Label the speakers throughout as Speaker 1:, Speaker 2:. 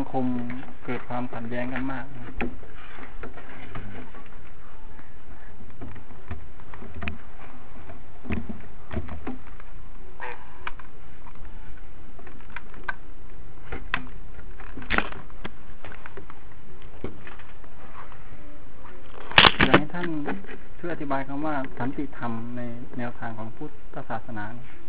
Speaker 1: คมเกิดความขัดแย้งกันมากอยากให้ท่านช่วยอธิบายคำว่าสันติธรรมในแนวทางของพุทธศาสนา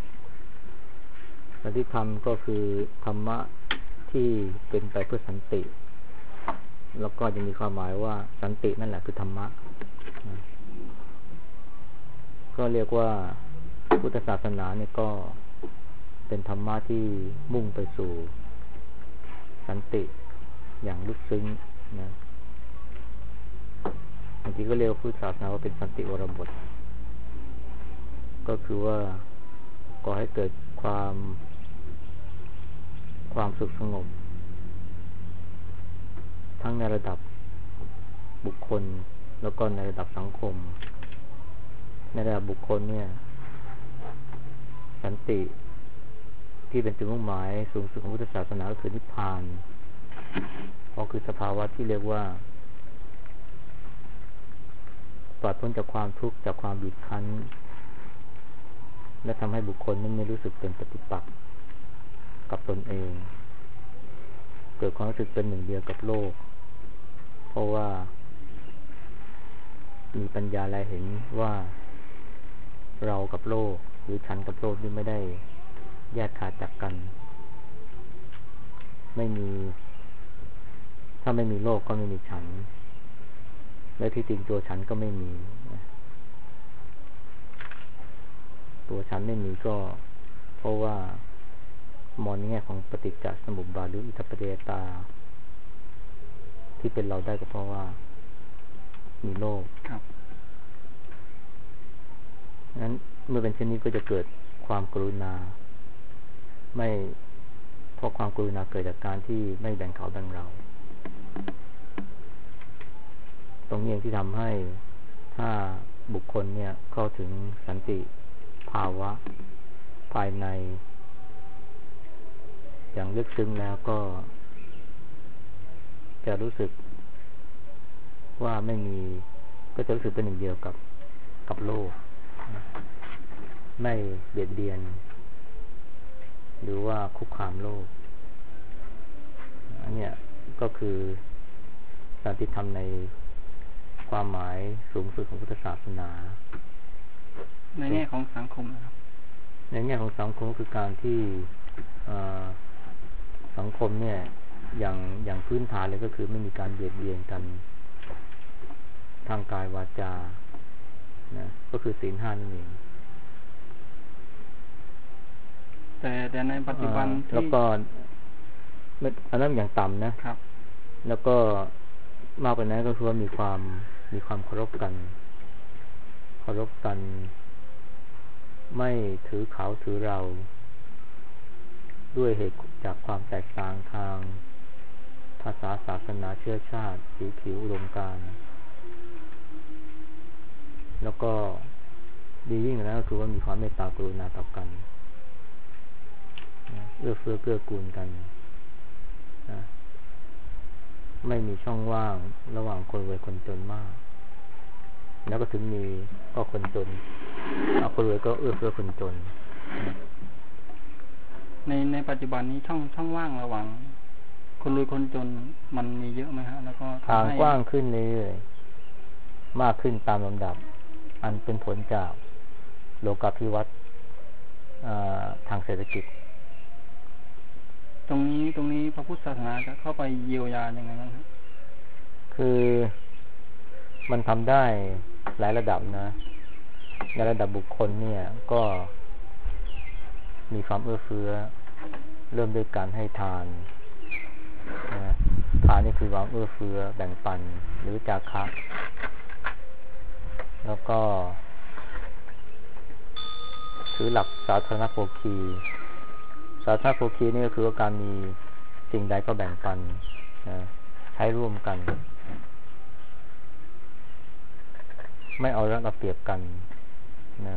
Speaker 2: สันติธรรมก็คือธรรมะที่เป็นไปเพื่อสันติแล้วก็ยังมีความหมายว่าสันตินั่นแหละคือธรรมะก็เรียกว่าพุทธศาสนาเนี่ยก็เป็นธรรมะที่มุ่งไปสู่สันติอย่างลึกซึ้งนะบางทีก็เรียกพุทธศาสนาว่าเป็นสันติวรบทก็คือว่าก่อให้เกิดความสุขสงบทั้งในระดับบุคคลแล้วก็ในระดับสังคมในระดับบุคคลเนี่ยสันติที่เป็นจุดมุ่งหมายสูงสุดของพุทธศาสนาก็คือนิพพานก็คือสภาวะที่เรียกว่าปลอดพ้นจากความทุกข์จากความบีบคั้นและทำให้บุคคลนั้นไม่รู้สึกเป็นปฏิปักษ์กับตนเองเกิดความรู้สึกเป็นหนึ่งเดียวกับโลกเพราะว่ามีปัญญาและเห็นว่าเรากับโลกหรือฉันกับโลกนี่ไม่ได้แยกขาดจากกันไม่มีถ้าไม่มีโลกก็ไม่มีฉันและที่จริงตัวฉันก็ไม่มีตัวฉันไม่มีก็เพราะว่ามองในแง่ของปฏิจจสมุปบาทหรืออิทธิปเดตาที่เป็นเราได้ก็เพราะว่ามีโลกครับงั้นเมื่อเป็นเช่นนี้ก็จะเกิดความกรุณาไม่เพราะความกรุณาเกิดจากการที่ไม่แบ่งเขาแบ่งเราตรงนี้เองที่ทำให้ถ้าบุคคลเนี่ยเข้าถึงสันติภาวะภายในอย่างลึกซึ้งแล้วก็จะรู้สึกว่าไม่มีก็จะรู้สึกเป็นหนึ่งเดียวกับโลกไม่เบียดเบียนหรือว่าคุกคามโลกอันเนี้ยก็คือสันติธรรมในความหมายสูงสุดของพุทธศาสนา
Speaker 1: ในแง่ของสังคมนะครับ
Speaker 2: ในแง่ของสังคมก็คือการที่สังคมเนี่ยอย่างพื้นฐานเลยก็คือไม่มีการเบียดเบียนกันทางกายวาจานะก็คือศีลห้านั่นเอง
Speaker 1: แต่ในปัจจุบัน
Speaker 2: แล้วก็อันนั้นอย่างต่ำนะครับแล้วก็มากกว่านั้นก็คือว่ามีความเคารพกันไม่ถือเขาถือเราด้วยเหตุจากความแตกต่างทางภาษาศาสนาเชื้อชาติสีผิวอุดมการณ์แล้วก็ดียิ่งกว่านั้นก็คือว่ามีความเมตตากรุณาต่อกันเอื้อเฟื้อเกื้อกูลกันนะไม่มีช่องว่างระหว่างคนรวยคนจนมากแล้วก็ถึงมีก็คนจนคนรวยก็เอื้อเฟื้อคนจน
Speaker 1: ในปัจจุบันนี้ช่องว่างระหว่างคนรวยคนจนมันมีเยอะไหมฮะแล้วก็
Speaker 2: ทางกว้างขึ้นเรื่อยๆมากขึ้นตามลำดับอันเป็นผลจากโลกาภิวัตน์ทางเศรษฐกิจ
Speaker 1: ตรงนี้พระพุทธศาสนาจะเข้าไปเยียวยายังไงบ้างครับ
Speaker 2: คือมันทำได้หลายระดับนะในระดับบุคคลเนี่ยก็มีความเอื้อเฟื้อเริ่มด้วยการให้ทานทานนี่คือความเอื้อเฟื้อแบ่งปันหรือจาคะแล้วก็ถือหลักสาธารณโภคีสาธารณโภคีนี่ก็คือการมีสิ่งใดก็แบ่งปันใช้ร่วมกันไม่เอารัดเอาเปรียบกันนะ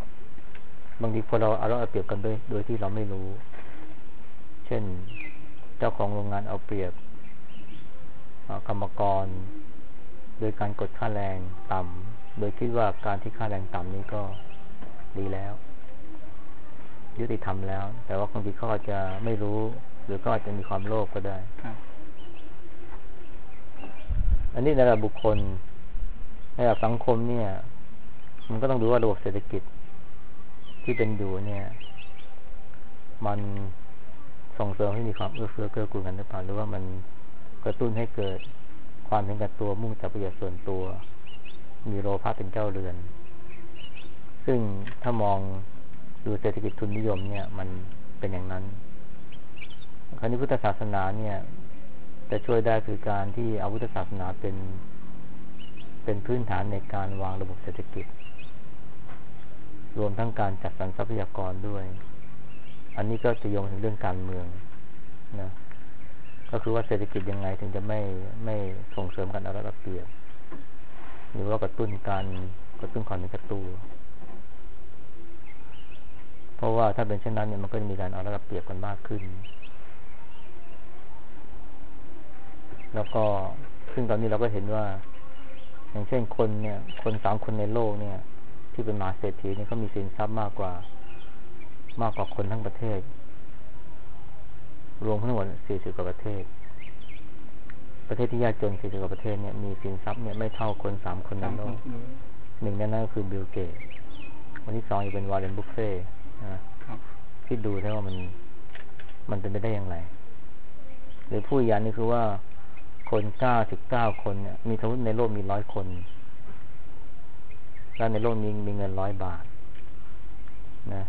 Speaker 2: บางทีพอเราเอารัดเอาเปรียบกันโดยที่เราไม่รู้เช่นเจ้าของโรงงานเอาเปรียบกรรมกรโดยการกดค่าแรงต่ำโดยคิดว่าการที่ค่าแรงต่ำนี้ก็ดีแล้วยุติธรรมแล้วแต่ว่าบางทีเขาอาจจะไม่รู้หรือก็อาจจะมีความโลภก็ได้อันนี้ในระดับบุคคลในระดับสังคมเนี่ยมันก็ต้องดูว่าระบบเศรษฐกิจที่เป็นอยู่เนี่ยมันส่งเสริมให้มีความเอื้อเฟื้อเกื้อกูลกันหรือเปล่าหรือว่ามันกระตุ้นให้เกิดความเห็นแก่ตัวมุ่งแต่ประโยชน์ส่วนตัวมีโลภะเป็นเจ้าเรือนซึ่งถ้ามองดูเศรษฐกิจทุนนิยมเนี่ยมันเป็นอย่างนั้นคราวนี้พุทธศาสนาเนี่ยจะช่วยได้คือการที่เอาพุทธศาสนาเป็นพื้นฐานในการวางระบบเศรษฐกิจรวมทั้งการจัดสรรทรัพยากรด้วยอันนี้ก็จะโยงถึงเรื่องการเมืองนะก็คือว่าเศรษฐกิจยังไงถึงจะไม่ส่งเสริมการเอารัดเอาเปรียบหรือว่ากระตุ้นความเห็นแก่ตัวเพราะว่าถ้าเป็นเช่นนั้นเนี่ยมันก็จะมีการเอารัดเอาเปรียบกันมากขึ้นแล้วก็ซึ่งตอนนี้เราก็เห็นว่าอย่างเช่นคน3 คนในโลกเนี่ยที่เป็นมหาเศรษฐีเนี่ยเขามีสินทรัพย์มากกว่าคนทั้งประเทศรวมทั้งหมด40 กว่าประเทศที่ยากจน40 กว่าประเทศเนี่ยมีสินทรัพย์เนี่ยไม่เท่าคน3 คนในโลกหนึ่งในนั้นก็คือบิลเกตคนที่2เป็นวอร์เรน บัฟเฟ่ต์คิดดูได้ว่ามันเป็นไปได้อย่างไรหรือผู้อย่างนี้คือว่าคน99 คนเนี่ยมีทั้งในโลกมี100 คนแล้วในโลกนี้มีเงิน100 บาทนะ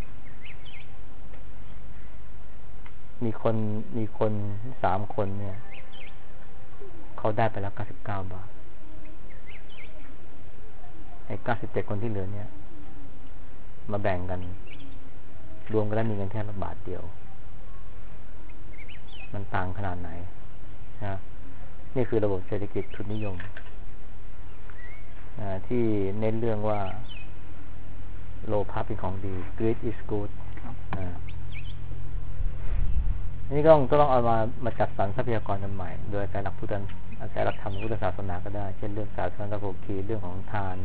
Speaker 2: มีคน3 คนเนี่ยเขาได้ไปแล้ว99 บาทไอ้97 คนที่เหลือเนี่ยมาแบ่งกันรวมกันแล้วมีเงินแค่1 บาทเดียวมันต่างขนาดไหนนะนี่คือระบบเศรษฐกิจทุนนิยมที่เน้นเรื่องว่าโลภะเป็นของดี greed is good นี่ก็ต้องเอามาจัดสรรทรัพยากรกันใหม่โดยการอาศัยหลักธรรมพุทธศาสนาก็ได้เช่นเรื่องสาธารณโภคีเรื่องของทาน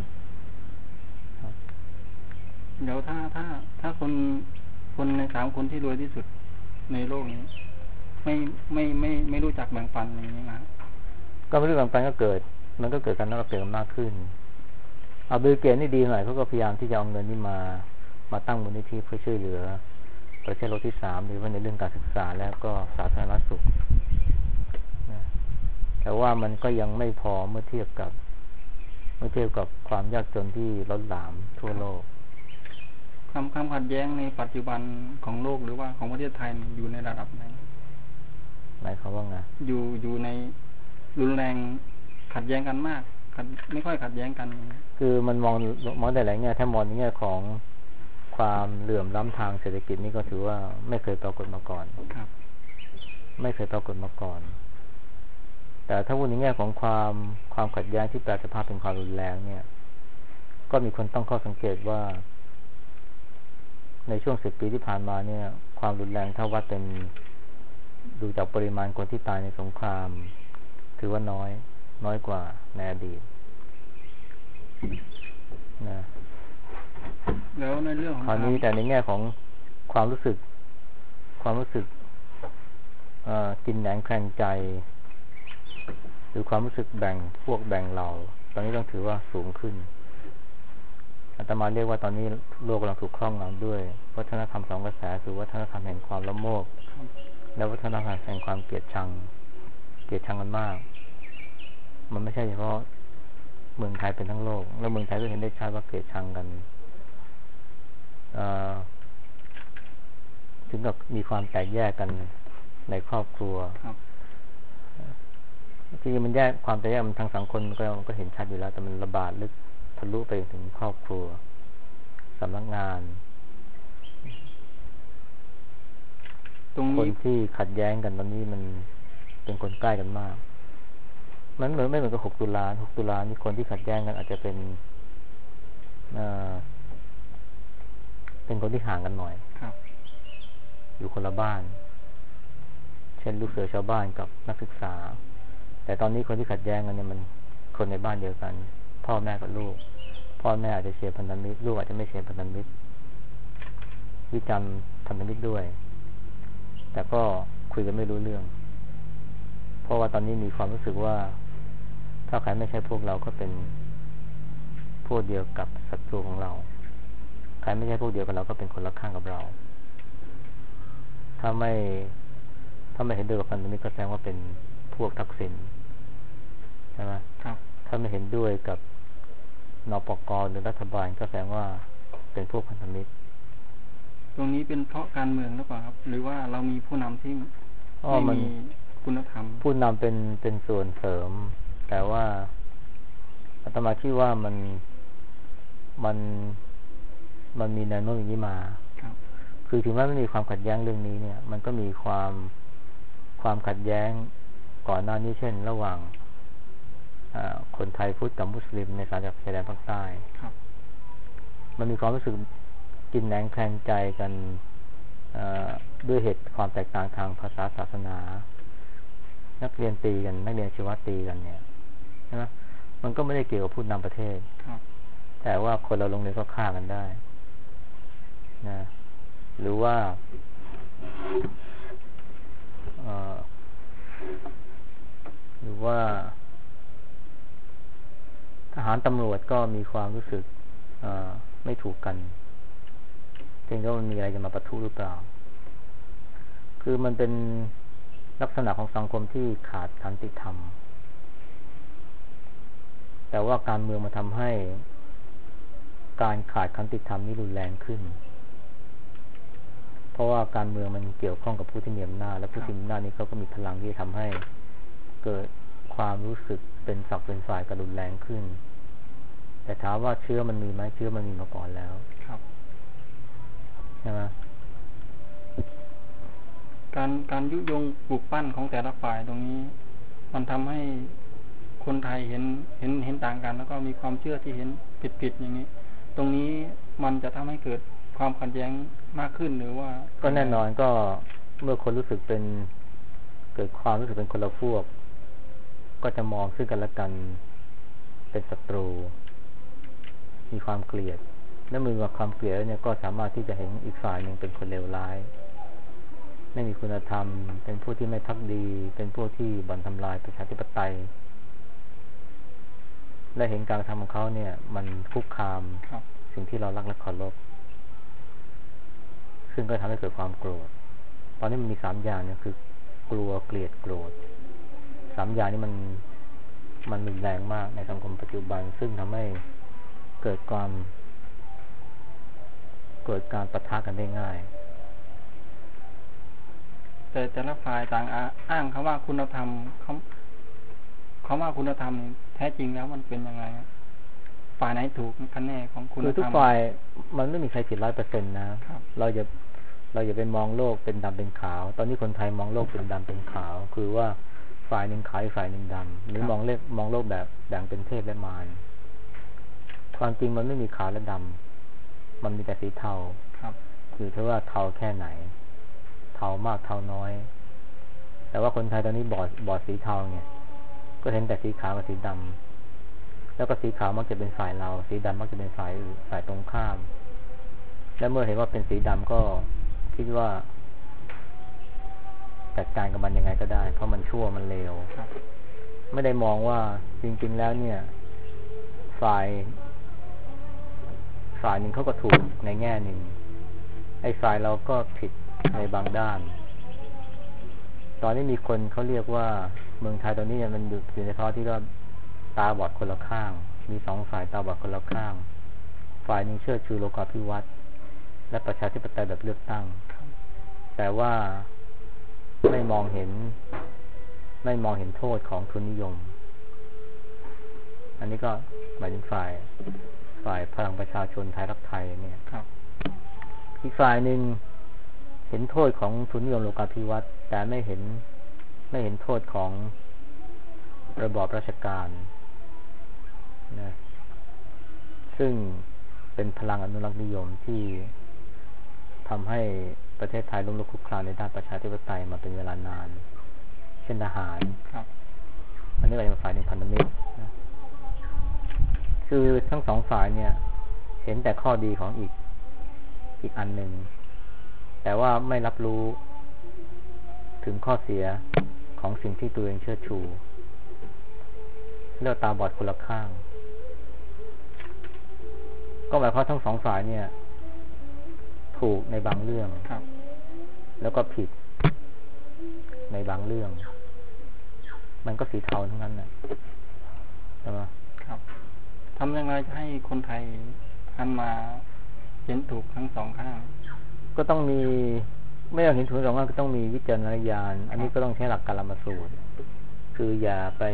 Speaker 1: เดี๋ยวถ้าคนใน3 คนที่รวยที่สุดในโลกนี้ไม่รู้จักแบ่งปันอย่างนี้นะ
Speaker 2: ก็ไม่รู้แบ่งปันมันก็เกิดการเอาเปรียบมากขึ้นเอาบิลเกตนี่ดีหน่อยเขาก็พยายามที่จะเอาเงินนี่มาตั้งมูลนิธิเพื่อช่วยเหลือประเทศโลกที่3หรือว่าในเรื่องการศึกษาแล้วก็สาธารณสุขนะแต่ว่ามันก็ยังไม่พอเมื่อเทียบกับความยากจนที่ล้นหลามทั่วโลก
Speaker 1: ความขัดแย้งในปัจจุบันของโลกหรือว่าของประเทศไทยอยู่ในระดับไหน
Speaker 2: หมายความว่าไง
Speaker 1: อยู่ในรุนแรงขัดแย้งกันมากไม่ค่อยขัดแย้งกัน
Speaker 2: คือมันมองได้หลายแง่ถ้ามองในแง่ของความเหลื่อมล้ำทางเศรษฐกิจนี่ก็ถือว่าไม่เคยปรากฏมาก่อนไม่เคยปรากฏมาก่อนแต่ถ้าพูดในแง่ของความขัดแย้งที่แปลสภาพเป็นความรุนแรงเนี่ยก็มีคนตั้งข้อสังเกตว่าในช่วง10 ปีที่ผ่านมาเนี่ยความรุนแรงถ้าวัดเป็นดูจากปริมาณคนที่ตายในสงครามถือว่าน้อยกว่าในอดีตนะ
Speaker 1: แล้วในเรื่องของ
Speaker 2: คราวนี้แต่ในแง่ของความรู้สึกกินแหนงแคลงใจหรือความรู้สึกแบ่งพวกแบ่งเหล่าตอนนี้ต้องถือว่าสูงขึ้นอาตมาเรียกว่าตอนนี้โลกกำลังถูกครอบงำด้วยวัฒนธรรม2 กระแสคือวัฒนธรรมแห่งความละโมบและวัฒนธรรมแห่งความเกลียดชังกันมากมันไม่ใช่เฉพาะเมืองไทยเป็นทั้งโลกแล้วเมืองไทยก็เห็นได้ชัดว่าเกลียดชังกันถึงกับมีความแตกแยกกันในครอบครัวที่มันแยกความแตกแยกมันทางสังคมก็เห็นชัดอยู่แล้วแต่มันระบาดลึกทะลุไปถึงครอบครัวสำนักงานคนที่ขัดแย้งกันตอนนี้มันเป็นคนใกล้กันมากมันไม่เหมือนกับ6 ตุลานี่คนที่ขัดแย้งกันอาจจะเป็นคนที่ห่างกันหน่อยอยู่คนละบ้านเช่นลูกเสือชาวบ้านกับนักศึกษาแต่ตอนนี้คนที่ขัดแย้งกันเนี่ยมันคนในบ้านเดียวกันพ่อแม่กับลูกพ่อแม่อาจจะเชียร์พันธมิตรลูกอาจจะไม่เชียร์พันธมิตรวิจารณ์พันธมิตรด้วยแต่ก็คุยกันไม่รู้เรื่องเพราะว่าตอนนี้มีความรู้สึกว่าถ้าใครไม่ใช่พวกเราก็เป็นพวกเดียวกับศัตรูของเราใครไม่ใช่พวกเดียวกับเราก็เป็นคนละข้างกับเราถ้าไม่เห็นด้วยกับพันธมิตรก็แสดงว่าเป็นพวกทักษิณใช่ไหมครับถ้าไม่เห็นด้วยกับนปก.หรือรัฐบาลก็แสดงว่าเป็นพวกพันธมิตร
Speaker 1: ตรงนี้เป็นเพราะการเมืองหรือเปล่าครับหรือว่าเรามีผู้นำที่ไม่มีคุณธรรม
Speaker 2: ผู้นำเป็นส่วนเสริมแต่ว่าอาตมาคิดว่ามันมีแนวโน้มอย่างนี้มาคือถึงแม้ไม่มีความขัดแย้งเรื่องนี้เนี่ยมันก็มีความขัดแย้งก่อนหน้านี้เช่นระหว่างคนไทยพุทธกับมุสลิมในสามจังหวัดชายแดนภาคใต้มันมีความรู้สึกกินแหนงแคลงใจกันด้วยเหตุความแตกต่างทางภาษาศาสนานักเรียนตีกันนักเรียนชีวะตีกันเนี่ยใช่ไหมมันก็ไม่ได้เกี่ยวกับผู้นำประเทศแต่ว่าคนเราโรงเรียนก็ฆ่ากันได้นะหรือว่าทหารตำรวจก็มีความรู้สึกไม่ถูกกันเพียงแต่ว่ามันมีอะไรจะมาปะทุหรือเปล่าคือมันเป็นลักษณะของสังคมที่ขาดสันติธรรมแต่ว่าการเมืองมาทำให้การขาดสันติธรรมนี้รุนแรงขึ้นเพราะว่าการเมืองมันเกี่ยวข้องกับผู้ที่มีอำนาจและผู้ที่มีอำนาจนี้เขาก็มีพลังที่ทำให้เกิดความรู้สึกเป็นฝักเป็นฝ่ายกระรุนแรงขึ้นแต่ถามว่าเชื้อมันมีไหมเชื้อมันมีมาก่อนแล้วใช่ไหม
Speaker 1: การยุยงปลูกปั้นของแต่ละฝ่ายตรงนี้มันทำให้คนไทยเห็นต่างกันแล้วก็มีความเชื่อที่เห็นผิดอย่างนี้ตรงนี้มันจะทำให้เกิดความขัดแย้งมากขึ้นหรือว่า
Speaker 2: ก็แน่นอนก็เมื่อคนรู้สึกเกิดความรู้สึกเป็นคนละพวกก็จะมองซึ่งกันและกันเป็นศัตรูมีความเกลียดและมือกับความเกลียดเนี่ยก็สามารถที่จะเห็นอีกฝ่ายหนึ่งเป็นคนเลวร้ายไม่มีคุณธรรมเป็นผู้ที่ไม่ภักดีเป็นผู้ที่บ่อนทำลายประชาธิปไตยและเห็นการกระทำของเขาเนี่ยมันคุกคามสิ่งที่เรารักและเคารพซึ่งก็ทำให้เกิดความโกรธตอนนี้มันมี3อย่างเนี่ยคือกลัวเกลียดโกรธ3อย่างนี้มันรุนแรงมากในสังคมปัจจุบันซึ่งทำให้เกิดการปะทะกันได้ง่าย
Speaker 1: แต่ละฝ่ายต่างอ้างคำว่าคุณธรรมคำว่าคุณธรรมแท้จริงแล้วมันเป็นยังไงฝ่ายไหนถูกกันแน่ของคุณธรรม
Speaker 2: คือทุกฝ่ายมันไม่มีใครผิด 100% นะเราอย่าไปมองโลกเป็นดำเป็นขาวตอนนี้คนไทยมองโลกเป็นดำเป็นขาวคือว่าฝ่ายหนึ่งขาวอีกฝ่ายหนึ่งดำหรือมองโลกแบบแบ่งเป็นเทพและมารความจริงมันไม่มีขาวและดำมันมีแต่สีเทาคือเท่าว่าเทาแค่ไหนเทามากเทาน้อยแต่ว่าคนไทยตอนนี้บอดสีเทาเนี่ยก็เห็นแต่สีขาวกับสีดำแล้วก็สีขาวมักจะเป็นฝ่ายเราสีดำมักจะเป็นฝ่ายตรงข้ามและเมื่อเห็นว่าเป็นสีดำก็คิดว่าจัดการกับมันยังไงก็ได้เพราะมันชั่วมันเลวไม่ได้มองว่าจริงๆแล้วเนี่ยฝ่ายหนึ่งเขาก็ถูกในแง่หนึ่งไอ้ฝ่ายเราก็ผิดในบางด้านตอนนี้มีคนเขาเรียกว่าเมืองไทยตอนนี้มันอยู่ในภาวะที่ก็ตาบอดคนละข้างมี2ฝ่ายตาบอดคนละข้างฝ่ายหนึ่งเชื่อชูโลกาภิวัตน์และประชาธิปไตยแบบเลือกตั้งแต่ว่าไม่มองเห็นโทษของทุนนิยมอันนี้ก็หมายถึงฝ่ายพลังประชาชนไทยรักไทยเนี่ยอีกฝ่ายหนึ่งเห็นโทษของทุนนิยมโลกาภิวัตน์แต่ไม่เห็นโทษของระบอบราชการนะซึ่งเป็นพลังอนุรักษ์นิยมที่ทำให้ประเทศไทยล้มลุกคลุกคลานในด้านประชาธิปไตยมาเป็นเวลานานเช่นทหารอันนี้ก็เป็นฝ่ายหนึ่งพันธมิตรนะคือทั้งสองฝ่ายเนี่ยเห็นแต่ข้อดีของอีกอันหนึ่งแต่ว่าไม่รับรู้ถึงข้อเสียของสิ่งที่ตัวเองเชิดชูเรียกตาบอดคนละข้างก็หมายความทั้งสองฝ่ายเนี่ยถูกในบางเรื่องแล้วก็ผิดในบางเรื่องมันก็สีเทาทั้งนั้นนะใช่ไหม
Speaker 1: ครับทำยังไงจะให้คนไทยหันมาเห็นถูกทั้งสองข้าง
Speaker 2: ก็ต้องมีไม่อยากเห็นถูกสองข้างก็ต้องมีวิจารณญาณอันนี้ก็ต้องใช้หลักกาลมสูตรคืออย่าไป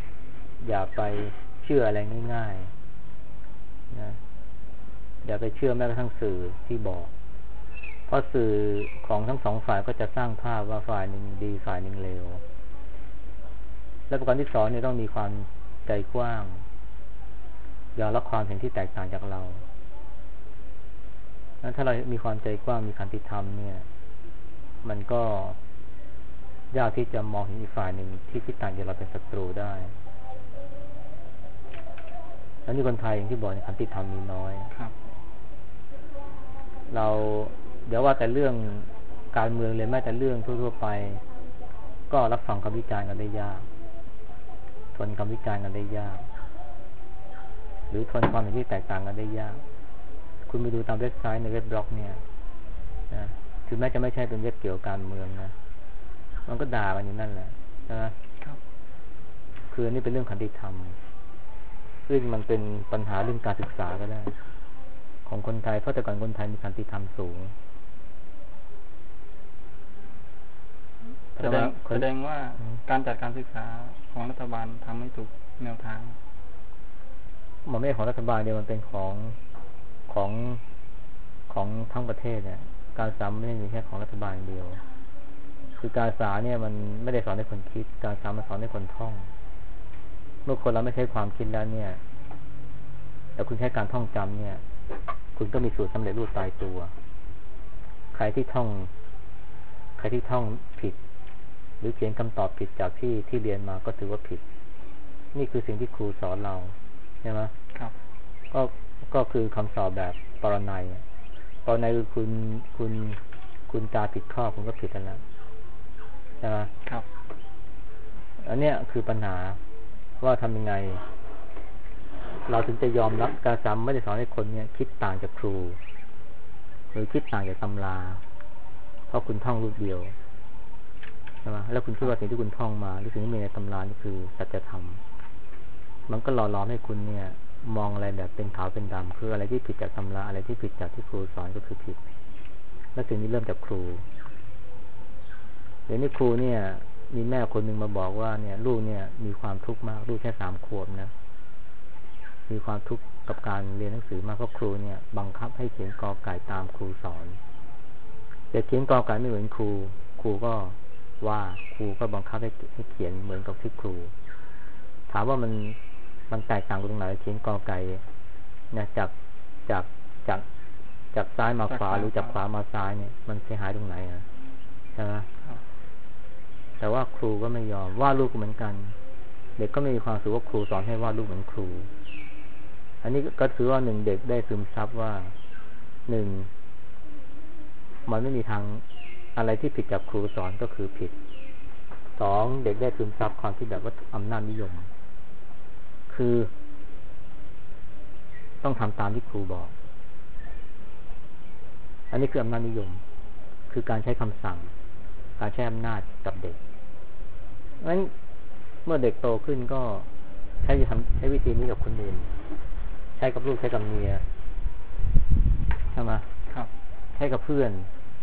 Speaker 2: เชื่ออะไรง่ายๆนะอย่าไปเชื่อแม้กระทั่งสื่อที่บอกเพราะสื่อของทั้งสองฝ่ายก็จะสร้างภาพว่าฝ่ายหนึ่งดีฝ่ายหนึ่งเลวและประการที่สองเนี่ยต้องมีความใจกว้างยอมรับความเห็นที่แตกต่างจากเราถ้าเรามีความใจกว้างมีขันติธรรมเนี่ยมันก็ยากที่จะมองเห็นอีกฝ่ายหนึ่งที่คิดต่างจากเราเป็นศัตรูได้แล้วนี่คนไทยอย่างที่บอกขันติธรรมมีน้อยเราเดี๋ยวว่าแต่เรื่องการเมืองเลยแม้แต่เรื่องทั่วๆไปก็รับฟังคำวิจารณ์กันได้ยากทนคำวิจารณ์กันได้ยากหรือทนความเห็นที่แตกต่างกันได้ยากคุณไปดูตามเว็บไซต์ในเว็บบล็อกเนี่ยนะถึงแม้จะไม่ใช่เป็นเว็บเกี่ยวกับการเมืองนะมันก็ด่ากันอยู่นั่นแหละใช่ไหมคืออันนี้เป็นเรื่องขันติธรรมซึ่งมันเป็นปัญหาเรื่องการศึกษาก็ได้ของคนไทยเพราะแต่ก่อนคนไทยมีขันติธรรมสูง
Speaker 1: แสดงว่าการจัดการศึกษาของรัฐบาลทำให้ถูกแนวทาง
Speaker 2: มันไม่ของรัฐบาลเดียวมันเป็นของทั้งประเทศเนี่ยการศึกษาไม่ได้มีแค่ของรัฐบาลเดียวคือการศึกษาเนี่ยมันไม่ได้สอนให้คนคิดการศึกษามันสอนให้คนท่องเมื่อคนเราไม่ใช้ความคิดแล้วเนี่ยแต่คุณใช้การท่องจำเนี่ยคุณก็มีสูตรสำเร็จรูปตายตัวใครที่ท่องผิดหรือเขียนคำตอบผิดจากที่เรียนมาก็ถือว่าผิดนี่คือสิ่งที่ครูสอนเราใช่ไหม
Speaker 1: ครับ
Speaker 2: ก็คือคำสอบแบบปรนัยคือคุณตาผิดข้อคุณก็ผิดแล้วใช่ไหม
Speaker 1: ครับ
Speaker 2: อันเนี้ยคือปัญหาว่าทำยังไงเราถึงจะยอมรับการสอนไม่ได้สอนให้คนเนี่ยคิดต่างจากครูหรือคิดต่างจากตำราเพราะคุณท่องรูปเดียวใช่ไหมแล้วคุณคิดว่าสิ่งที่คุณท่องมาหรือสิ่งที่มีในตำรานี่คือสัจธรรมมันก็หล่อหลอมให้คุณเนี่ยมองอะไรแบบเป็นขาวเป็นดำคืออะไรที่ผิดจากตำราอะไรที่ผิดจากที่ครูสอนก็คือผิดและสิ่งนี้เริ่มจากครูเดี๋ยวนี้ครูเนี่ยมีแม่คนหนึ่งมาบอกว่าเนี่ยลูกเนี่ยมีความทุกข์มากลูกแค่3 ขวบนะมีความทุกข์กับการเรียนหนังสือมากเพราะครูเนี่ยบังคับให้เขียนกอไก่ตามครูสอนแต่เขียนกอไก่ไม่เหมือนครูก็ว่าครูก็บังคับให้เขียนเหมือนกับที่ครูถามว่ามันแตกต่างกันตรงไหนเขียนกอไก่นะจากซ้ายมาขวาหรือจากขวามาซ้ายเนี่ยมันเสียหายตรงไหนอ่ะใช่ไหมแต่ว่าครูก็ไม่ยอมว่าลูกเหมือนกันเด็กก็ไม่มีความรู้สึกว่าครูสอนให้วาดรูปเหมือนครูอันนี้ก็ถือว่า1เด็กได้ซึมซับว่า1มันไม่มีทางอะไรที่ผิดจากครูสอนก็คือผิด2เด็กได้ซึมซับความคิดแบบว่าอำนาจนิยมคือต้องทำตามที่ครูบอกอันนี้คืออำนาจนิยมคือการใช้คำสั่งการใช้อำนาจกับเด็กงั้นเมื่อเด็กโตขึ้นก็ใช้วิธีนี้กับคนอื่นใช้กับลูกใช้กับเมียใช่ไหม
Speaker 1: ครับ
Speaker 2: ใช้กับเพื่อน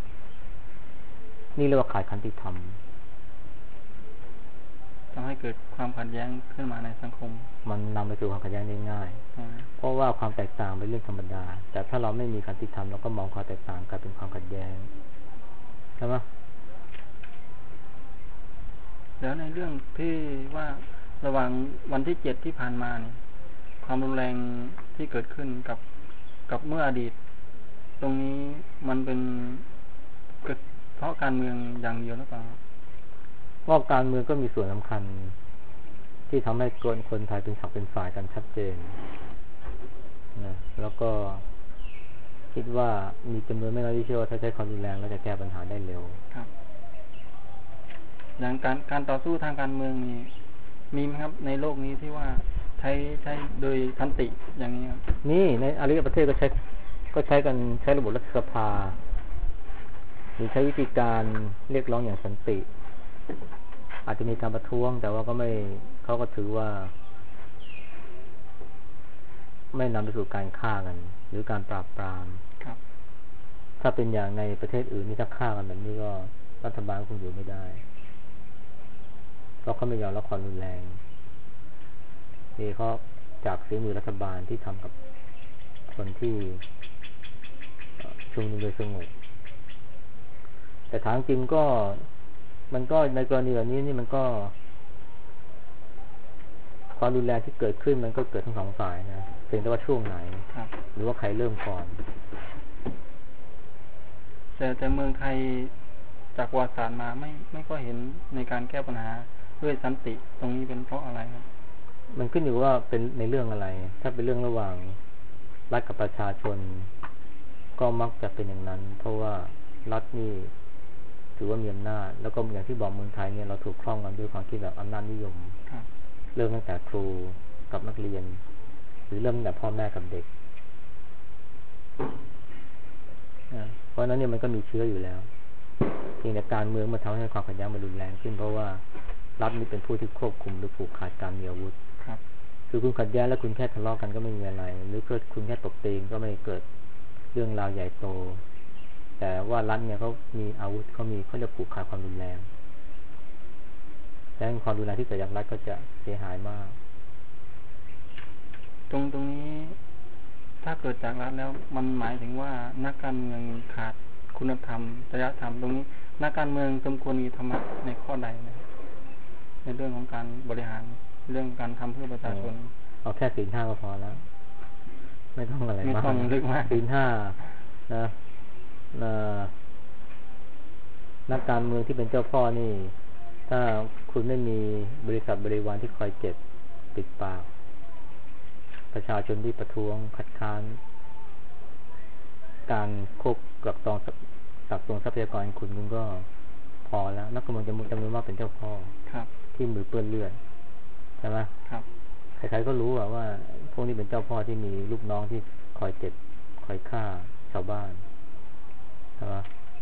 Speaker 2: นี่เรียกว่าขาดขันติธรรม
Speaker 1: ทำให้เกิดความขัดแย้งขึ้นมาในสังคม
Speaker 2: มันนำไปสู่ความขัดแย้งได้ง่ายเพราะว่าความแตกต่างเป็นเรื่องธรรมดาแต่ถ้าเราไม่มีขันติธรรมเราก็มองความแตกต่างกลายเป็นความขัดแย้งใช่ไหม
Speaker 1: แล้วในเรื่องที่ว่าระหว่างวันที่7ที่ผ่านมาเนี่ยความรุนแรงที่เกิดขึ้นกับเมื่ออดีตตรงนี้มันเป็นเพราะการเมืองอย่างเดียวหรือเปล่า
Speaker 2: ว่าการเมืองก็มีส่วนสำคัญที่ทำให้คนไทยเป็นฝักเป็นฝ่ายกันชัดเจนนะแล้วก็คิดว่ามีจำนวนไม่น้อยที่เชื่อว่าถ้าใช้ความรุนแรงแล้วจะแก้ปัญหาได้เร็ว
Speaker 1: ครับอย่างการต่อสู้ทางการเมืองมีไหมครับในโลกนี้ที่ว่าใช้โดยสันติอย่างนี้ครับ
Speaker 2: นี่ในอารยประเทศก็ใช้กันใช้ระบบรัฐสภาหรือใช้วิธีการเรียกร้องอย่างสันติอาจจะมีการประท้วงแต่ว่าก็ไม่เขาก็ถือว่าไม่นำไปสู่การฆ่ากันหรือการปราบปรามถ้าเป็นอย่างในประเทศอื่นนี่ถ้าฆ่ากันแบบนี้ก็รัฐบาลคงอยู่ไม่ได้เพราะเขาไม่ยอมรับความรุนแรงนี่เขาจากฝีมือรัฐบาลที่ทำกับคนที่ชุมนุมโดยสงบแต่ทางจริงก็มันก็ในกรณีแบบนี้นี่มันก็ความรุนแรงที่เกิดขึ้นมันก็เกิดทั้งสองฝ่ายนะเพียงแต่ว่าช่วงไหนหรือว่าใครเริ่มก่อน
Speaker 1: แต่เมืองไทยจากประวัติศาสตร์มาไม่ก็เห็นในการแก้ปัญหาด้วยสันติตรงนี้เป็นเพราะอะไรครับ
Speaker 2: มันขึ้นอยู่ว่าเป็นในเรื่องอะไรถ้าเป็นเรื่องระหว่างรัฐกับประชาชนก็มักจะเป็นอย่างนั้นเพราะว่ารัฐนี่ถือว่ามีอำนาจแล้วก็อย่างที่บอกเมืองไทยเนี่ยเราถูกครอบงำด้วยความคิดแบบอำนาจนิยมเริ่มตั้งแต่ครูกับนักเรียนหรือเริ่มตั้งแต่พ่อแม่กับเด็กเพราะนั้นเนี่ยมันก็มีเชื้ออยู่แล้วเพียงแต่การเมืองมาทำให้ความขัดแย้งมันรุนแรงขึ้นเพราะว่ารัฐนี่เป็นผู้ที่ควบคุมหรือผูกขาดการมีอาวุธคือคุณขัดแย้งแล้วคุณแค่ทะเลาะกันก็ไม่มีอะไรหรือเกิดคุณแค่ตบตีก็ไม่เกิดเรื่องราวใหญ่โตแต่ว่ารัฐเนี่ยเขามีอาวุธเขาจะผูกขาดความรุนแรงและความรุนแรงที่เกิดจากรัฐก็จะเสียหายมาก
Speaker 1: ตรงนี้ถ้าเกิดจากรัฐแล้วมันหมายถึงว่านักการเมืองขาดคุณธรรมจริยธรรมตรงนี้นักการเมืองสมควรมีธรรมะในข้อใดนะในเรื่องของการบริหารเรื่องการทำเพื่อประชาชน
Speaker 2: เอาแค่ศีล 5ก็พอแล้วไม่ต้องอะไรมากไม่ต้อง
Speaker 1: ลึกมาก
Speaker 2: ศีล 5นะนักการเมืองที่เป็นเจ้าพ่อนี่ถ้าคุณไม่มีบริษัทบริวารที่คอยเก็บปิดปากประชาชนที่ประท้วงคัดค้านการกักตองทรัพยากรคุณก็พอแล้วนักการเมืองจำนวนมากเป็นเจ้าพ่อที่มือเปื้อนเลือดใช่ไหมใครๆก็รู้ว่าพวกนี้เป็นเจ้าพ่อที่มีลูกน้องที่คอยเก็บคอยฆ่าชาวบ้านใช่ไหม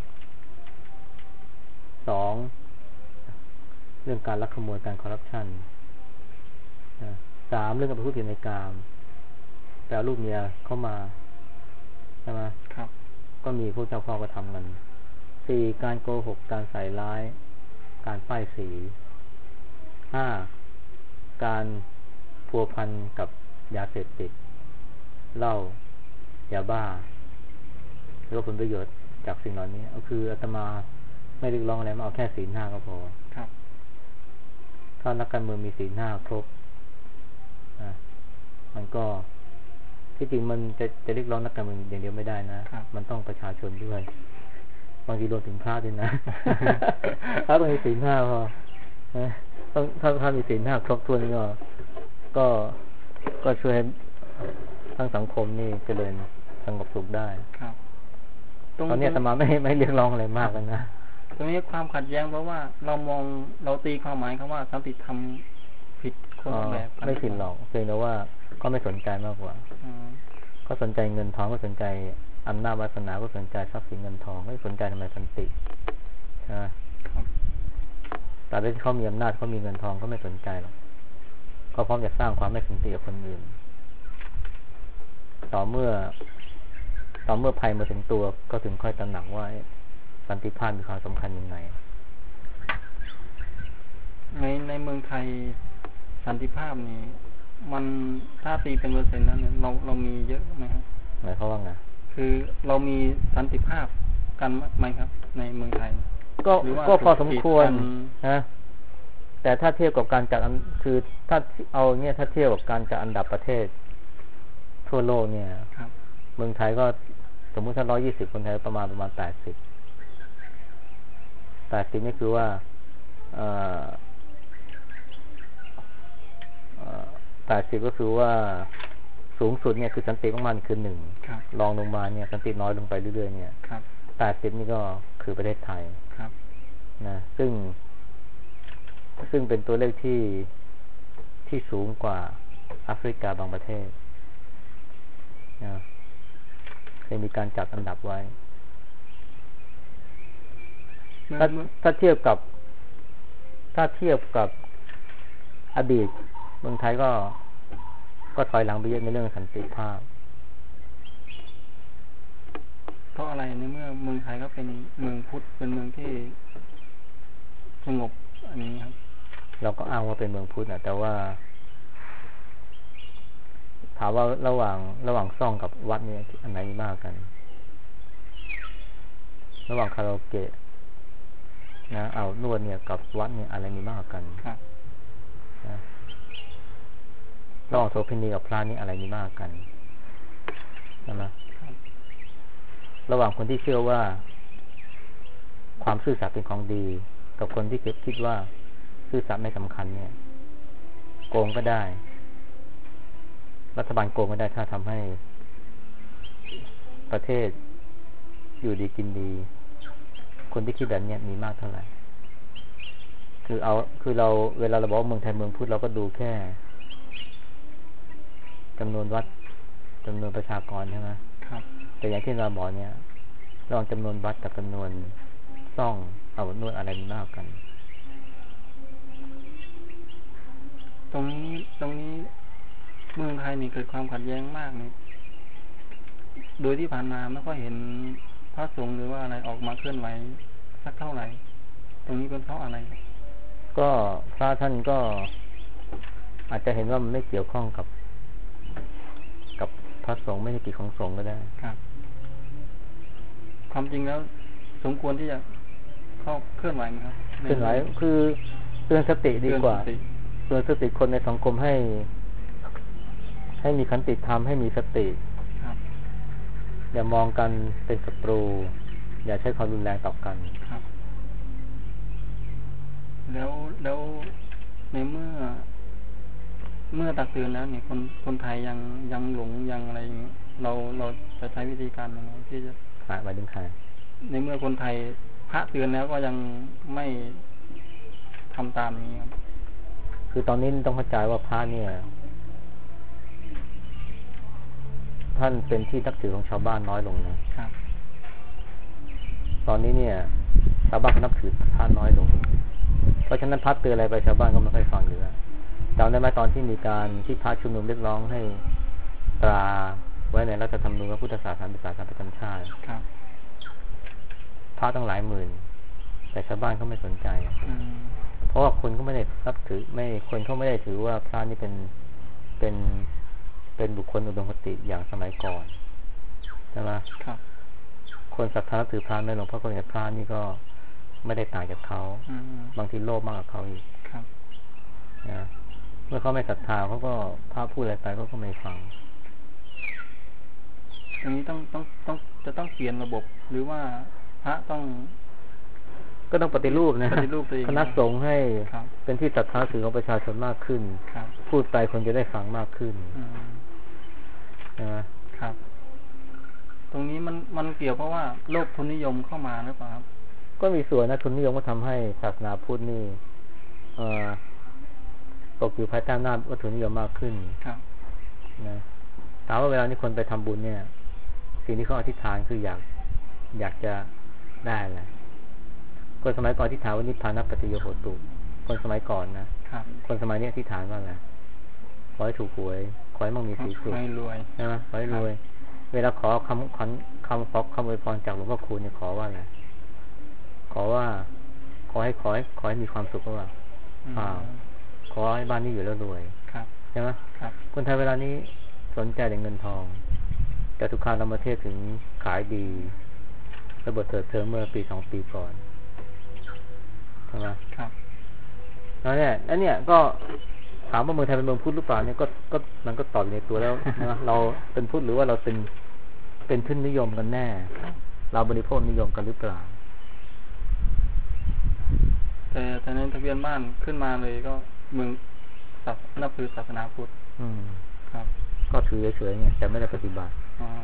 Speaker 2: 2เรื่องการลักขโมยการคอร์รัปชัน3เรื่องการประพฤติผิดในกามแต่ลูกเมียเข้ามาใช่ไหมก็มีพวกเจ้าพ่อก็ทำกัน4การโกหกการใส่ร้ายการป้ายสี5การพัวพันกับยาเสพติดเหล้ายาบ้าหรือผลประโยชน์จากสิ่งเหล่านี้ก็คืออาตมาไม่เรียกร้องอะไรมาเอาแค่ศีล 5ก็พอถ้านักการเมืองมีศีล 5ครบมันก็ที่จริงมันจะเรียกร้องนักการเมืองอย่างเดียวไม่ได้นะมันต้องประชาชนด้วยบางทีรวมถึงพระด้วยนะถ้าต้องมีศีล 5พอต้องถ้ามีศีล 5ครบถ้วนก็ช่วยให้ทั้งสังคมนี่เจริญสงบสุขได้ตอนนี้อาตมาไม่เรียกร้องอะไรมากแล้วนะ
Speaker 1: ตรงนี้ความขัดแย้งเพราะว่าเราตีความหมายคำว่าสันติธรรมผิดคนละแบบ
Speaker 2: ไม่ผิดหรอกเพียงแต่ว่าก็ไม่สนใจมากกว่าก็สนใจเงินทองก็สนใจอำนาจวาสนาก็สนใจทรัพย์สินเงินทองไม่สนใจทำไมสันติใช่ไหมแต่ที่เขามีอำนาจเขามีเงินทองก็ไม่สนใจหรอกเขาพร้อมจะสร้างความไม่สันติกับคนอื่นต่อเมื่อภัยมาถึงตัวก็ถึงค่อยตระหนักว่าสันติภาพมีความสำคัญยังไง
Speaker 1: ในเมืองไทยสันติภาพนี่มันถ้าตีเป็นเปอร์เซ็นต์แล้วเนี่ยเรามีเยอะไหมครับ
Speaker 2: หมายความว่าไง
Speaker 1: คือเรามีสันติภาพกันไหมครับในเมืองไทย
Speaker 2: ก็พอสมควรนะแต่ถ้าเทียบกับการจัดคือถ้าเอาเนี่ยถ้าเทียบกับการจัดอันดับประเทศทั่วโลกเนี่ยเมืองไทยก็สมมุติถ้า120คนไทยประมาณ80 80นี่คือว่า80ก็คือว่าสูงสุดเนี่ยคือสันติของมันคือ1รองลงมาเนี่ยสันติน้อยลงไปเรื่อยๆเนี่ย80นี่ก็คือประเทศไทยนะซึ่งเป็นตัวเลขที่สูงกว่าแอฟริกาบางประเทศนะเคยมีการจัดอันดับไว้ถ้าเทียบกับอดีตเมืองไทยก็ถอยหลังไปเยอะในเรื่องสันติภาพ
Speaker 1: เพราะอะไรในเมื่อเมืองไทยก็เป็นเมืองพุทธเป็นเมืองที่สงบอันนี้ครับ
Speaker 2: เราก็อ้างว่าเป็นเมืองพุทธนะแต่ว่าถามว่าระหว่างซ่องกับวัดเนี่ยอันไหนมีมากกันระหว่างคาราโอเกะนะเอานวดเนี่ยกับวัดเนี่ยอะไรมีมากกันนะระหว่างโสเภณีกับพระนี่อะไรมีมากกันใช่ไหมระหว่างคนที่เชื่อว่าความซื่อสัตย์เป็นของดีกับคนที่คิดว่าซื่อสัตย์ไม่สำคัญเนี่ยโกงก็ได้รัฐบาลโกงก็ได้ถ้าทำให้ประเทศอยู่ดีกินดีคนที่คิดแบบนี้มีมากเท่าไหร่คือเราเวลาเราบอกเมืองไทยเมืองพุทธเราก็ดูแค่จำนวนวัดจำนวนประชากรใช่ไหมครับแต่อย่างที่เราบอกเนี่ยระหว่างจำนวนวัดกับจำนวนซ่องเอานวดอะไรมีมากกัน
Speaker 1: ตรงนี้เมืองไทยนี่เกิดความขัดแย้งมากเลยโดยที่ผ่านมาไม่ค่อยเห็นพระสงฆ์หรือว่าอะไรออกมาเคลื่อนไหวสักเท่าไหร่ตรงนี้เป็นเพราะอะไร
Speaker 2: ก็พระท่านก็อาจจะเห็นว่ามันไม่เกี่ยวข้องกับพระสงฆ์ไม่ใช่กิจของสงฆ์ก็ได้ครับ
Speaker 1: ความจริงแล้วสมควรที่จะเข้าเคลื่อนไหวไหมครับ
Speaker 2: เคลื่อนไหวคือเตือนสติดีกว่าเตือนสติคนในสังคมให้มีขันติธรรมให้มีสติอย่ามองกันเป็นศัตรูอย่าใช้ความรุนแรงต่อกัน
Speaker 1: ครับแล้วในเมื่อตักเตือนแล้วเนี่ยคนไทยยังหลงยังอะไรอย่างเงี้ยเราจะใช้วิธีการยังไงที่จะ
Speaker 2: หายไปถึงใคร
Speaker 1: ในเมื่อคนไทยพระเตือนแล้วก็ยังไม่ทำตามนี้ครับ
Speaker 2: คือตอนนี้ต้องเข้าใจว่าพระเนี่ยท่านเป็นที่นับถือของชาวบ้านน้อยลงนะครับตอนนี้เนี่ยชาวบ้านเขานับถือพระน้อยลงเพราะฉะนั้นพระเตือนอะไรไปชาวบ้านก็ไม่ค่อยฟังอยู่แล้วจำได้ไหมตอนที่มีการที่พระชุมนุมเรียกร้องให้ตราไว้ในรัฐธรรมนูญว่าพุทธศาสนาเป็นศาสนาประจำชาติพระตั้งหลายหมื่นแต่ชาวบ้านเขาไม่สนใจเพราะว่าคนก็ไม่ได้นับถือคนเขาไม่ได้ถือว่าพระนี่เป็นบุคคลอุดมคติอย่างสมัยก่อนใช่ไหมคนศรัทธาถือพระไม่ลงเพราะคนกับพระนี่ก็ไม่ได้ต่างจากเขาบางทีโลภมากกว่าเขาอีกนะเมื่อเขาไม่ศรัทธาเขาก็พระพูดอะไรไปเขาก็ไม่ฟัง
Speaker 1: อันนี้ต้องเปลี่ยนระบบหรือว่าพระ
Speaker 2: ก็ต้องปฏิรูปนะคณะสงฆ์ให้เป็นที่ศรัทธาถือของประชาชนมากขึ้นพูดไปคนจะได้ฟังมากขึ้น
Speaker 1: นะครับตรงนี้มันเกี่ยวเพราะว่าโลกทุนนิยมเข้ามาหรือเปล่าครับ
Speaker 2: ก็มีส่วนนะทุนนิยมก็ทำให้ศาสนาพุทธนี่ตกอยู่ภายใต้อำนาจวัตถุนิยมมากขึ้นนะถามว่าเวลานี้คนไปทำบุญเนี่ยสิ่งที่เขาอธิษฐานคืออยากจะได้แหละคนสมัยก่อนอธิษฐานว่านิพพานัปฏิโยโหตุคนสมัยก่อนนะคนสมัยนี้อธิษฐานว่าอะไรขอให้ถูกหวยขอให้มั่งมีสีสุข
Speaker 1: ให้รวย
Speaker 2: ใช่ไหมขอให้รวยเวลาขอคำอวยพรจากหลวงพ่อคูณเนี่ยขอว่าอะไรขอให้มีความสุขก็ว่าขอให้บ้านนี้อยู่แล้วรวยใช่ไหมคนไทยเวลานี้สนใจแต่เงินทองแต่ทุกคราวเราประเทศถึงขายดีระเบิดเถิดเทิงเมื่อปี2 ปีก่อนใช่ไหมแล้วเนี่ยก็ถามว่าเมืองไทยเป็นเมืองพุทธหรือเปล่าเนี่ยก็มันก็ตอบในตัวแล้วนะเราเป็นพุทธหรือว่าเราเป็นทุนนิยมกันแน่เราบริโภคนิยมกันหรือเปล่า
Speaker 1: แต่ในทะเบียนบ้านขึ้นมาเลยก็เมืองนับถือศาสนาพุทธครับ
Speaker 2: ก็ถือเฉยๆเนี่ยแต่ไม่ได้ปฏิบัติ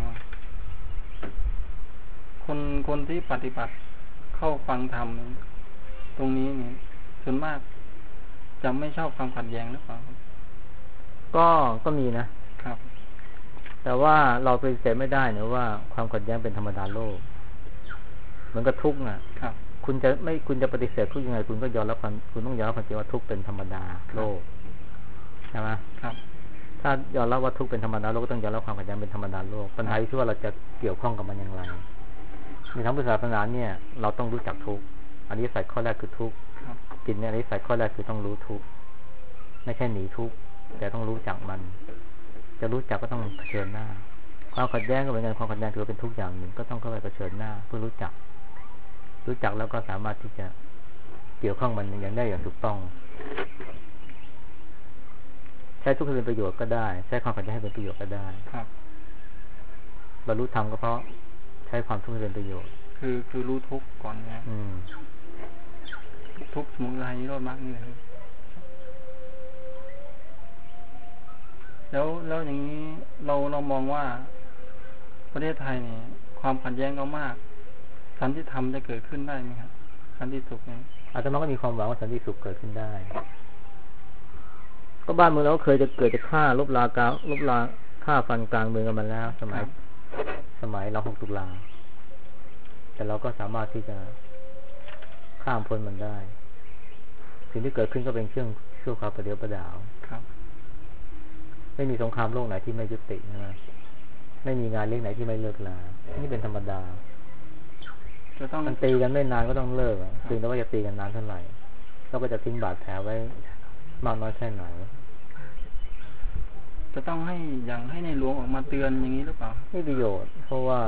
Speaker 1: คนที่ปฏิบัติเข้าฟังธรรมตรงนี้นี่ส่วนมากจะไม่ชอบความขัดแย้งหรือเปล่า
Speaker 2: ก็มีนะครับแต่ว่าเราไปเสพไม่ได้เนี่ยว่าความขัดแย้งเป็นธรรมดาโลกเหมือนกับทุกข์
Speaker 1: นะครับ
Speaker 2: คุณจะปฏิเสธทุกข์ยังไงคุณก็ยอมรับคุณต้องยอมรับความจริงว่าทุกข์เป็นธรรมดาโลกใช่ไหม
Speaker 1: ครับ
Speaker 2: ถ้ายอมรับว่าทุกข์เป็นธรรมดาโลกก็ต้องยอมรับความขัดแย้งเป็นธรรมดาโลกปัญหาที่ว่าเราจะเกี่ยวข้องกับมันอย่างไรในทางพุทธศาสนาเนี่ยเราต้องรู้จักทุกข์อริยสัจข้อแรกคือทุกข์จิตในอริยสัจข้อแรกคือต้องรู้ทุกข์ไม่ใช่หนีทุกข์แต่ต้องรู้จักมันจะรู้จักก็ต้องเผชิญหน้าความขัดแย้งก็เหมือนกันความขัดแย้งถือเป็นทุกข์อย่างหนึ่งก็ต้องเข้าไปเผชิญหน้าเพื่อรู้จักแล้วก็สามารถที่จะเกี่ยวข้องมันอย่างได้อย่างถูกต้องใช้ทุกข์ให้เป็นประโยชน์ก็ได้ใช้ความขัดแย้งให้เป็นประโยชน์ก็ได้
Speaker 1: ครับ
Speaker 2: บรรลุธรรมก็เพราะใช้ความทุกข์ให้เป็นประโยชน์
Speaker 1: คือรู้ทุกข์ก่อนนะทุกข์สมุทัยนิโรธมรรคนี่นะครับแล้วอย่างนี้เรามองว่าประเทศไทยนี่ความขัดแย้งก็มากสันติธรรมจะเกิดขึ้นได้ไหมครับสันติสุขเนี่ย
Speaker 2: อาตมาก็มีความหวังว่าสันติสุขเกิดขึ้นได้ก็บ้านเมืองเราเคยจะเกิดจะฆ่าลบลาฆ่าฟันกลางเมืองกันมาแล้วสมัยเรา6 ตุลาแต่เราก็สามารถที่จะข้ามพ้นมันได้สิ่งที่เกิดขึ้นก็เป็นชั่วคราวประเดี๋ยวประดาว
Speaker 1: ครับ
Speaker 2: ไม่มีสงครามโลกไหนที่ไม่ยุตินะไม่มีงานเลี้ยงไหนที่ไม่เลิกลานี่เป็นธรรมดามันตีกันไม่นานก็ต้องเลิกถึงแต่ว่าจะตีกันนานเท่าไหร่เราก็จะทิ้งบาดแผลไว้มากน้อยแค่ไหน
Speaker 1: จะต้องให้ในหลวงออกมาเตือนอย่างนี้หรือเปล่า
Speaker 2: ไม่ประโยชน์เพราะว่า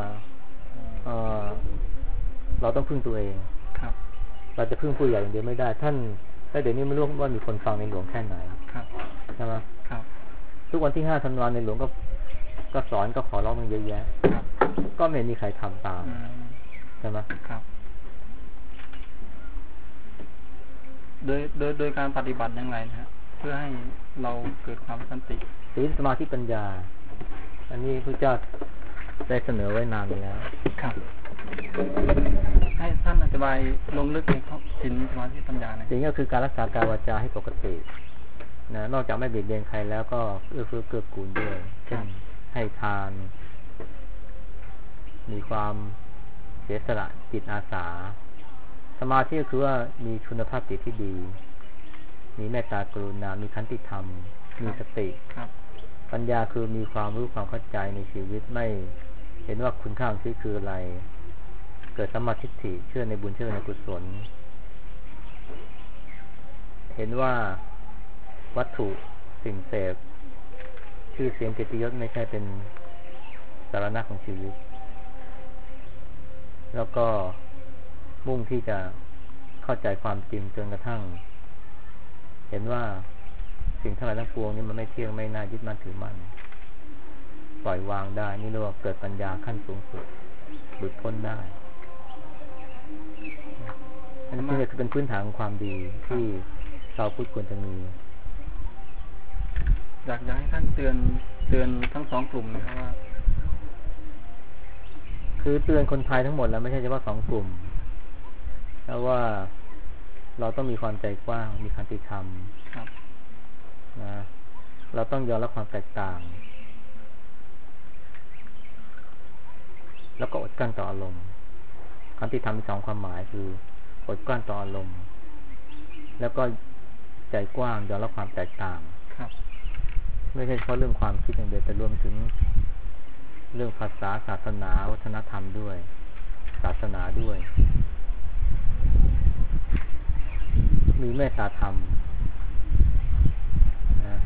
Speaker 2: เราต้องพึ่งตัวเอง
Speaker 1: ครับ
Speaker 2: เราจะพึ่งผู้ใหญ่อย่างเดียวไม่ได้ท่านแต่เดี๋ยวนี้ไม่รู้ว่ามีคนฟังในหลวงแค่ไหน
Speaker 1: ครับ
Speaker 2: ใช่ไหม
Speaker 1: ครับ
Speaker 2: ทุกวันที่5 ธันวาคมในหลวงก็สอนก็ขอร้องมันเยอะแยะก็ไม่มีใครทำตามใช่ไหม
Speaker 1: ครับโดยการปฏิบัติอย่างไรนะเพื่อให้เราเกิดความสันติ
Speaker 2: ศีลสมาธิปัญญาอันนี้พระเจ้าได้เสนอไว้นานแล้ว
Speaker 1: ครับให้ท่านอธิบายลงลึกในศีลสมาธิปัญญาหน่อย
Speaker 2: ศีลก็คือการรักษากายวาจาให้ปกตินะนอกจากไม่เบียดเบียนใครแล้วก็เอื้อเฟื้อเกื้อกูลด้วยเช่นให้ทานมีความเสียสละจิตอาสาสมาธิก็คือว่ามีคุณภาพจิตที่ดีมีเมตตากรุณามีขันติธรรมมีสติปัญญาคือมีความรู้ความเข้าใจในชีวิตไม่เห็นว่าคุณค่าของชีวิตคืออะไรเกิดสัมมาทิฏฐิเชื่อในบุญเชื่อในกุศลเห็นว่าวัตถุสิ่งเสพชื่อเสียงเกียรติยศไม่ใช่เป็นสาระของชีวิตแล้วก็มุ่งที่จะเข้าใจความจริงจนกระทั่งเห็นว่าสิ่งทั้งหลายทั้งปวงนี้มันไม่เที่ยงไม่น่ายึดมั่นถือมั่นปล่อยวางได้นี่เรียกว่าเกิดปัญญาขั้นสูงสุดหลุดพ้นได้อันนี้คือเป็นพื้นฐานของความดีที่ชาวพุทธควรจะมี
Speaker 1: อยากให้ท่านเตือนทั้งสองกลุ่มนะครับว่า
Speaker 2: คือเตือนคนไทยทั้งหมดแล้วไม่ใช่เฉพาะ2 กลุ่มเพราะว่าเราต้องมีความใจกว้างมีขันติธรรมนะเราต้องยอมรับความแตกต่างแล้วก็อดกลั้นต่ออารมณ์ขันติธรรมมี2 ความหมายคืออดกลั้นต่ออารมณ์แล้วก็ใจกว้างยอมรับความแตกต่างไม่ใช่เฉพาะเรื่องความคิดอย่างเดียวแต่รวมถึงเรื่องภาษาศาสนาวัฒนธรรมด้วยศาสนาด้วยมีเมตตาธรรมนะ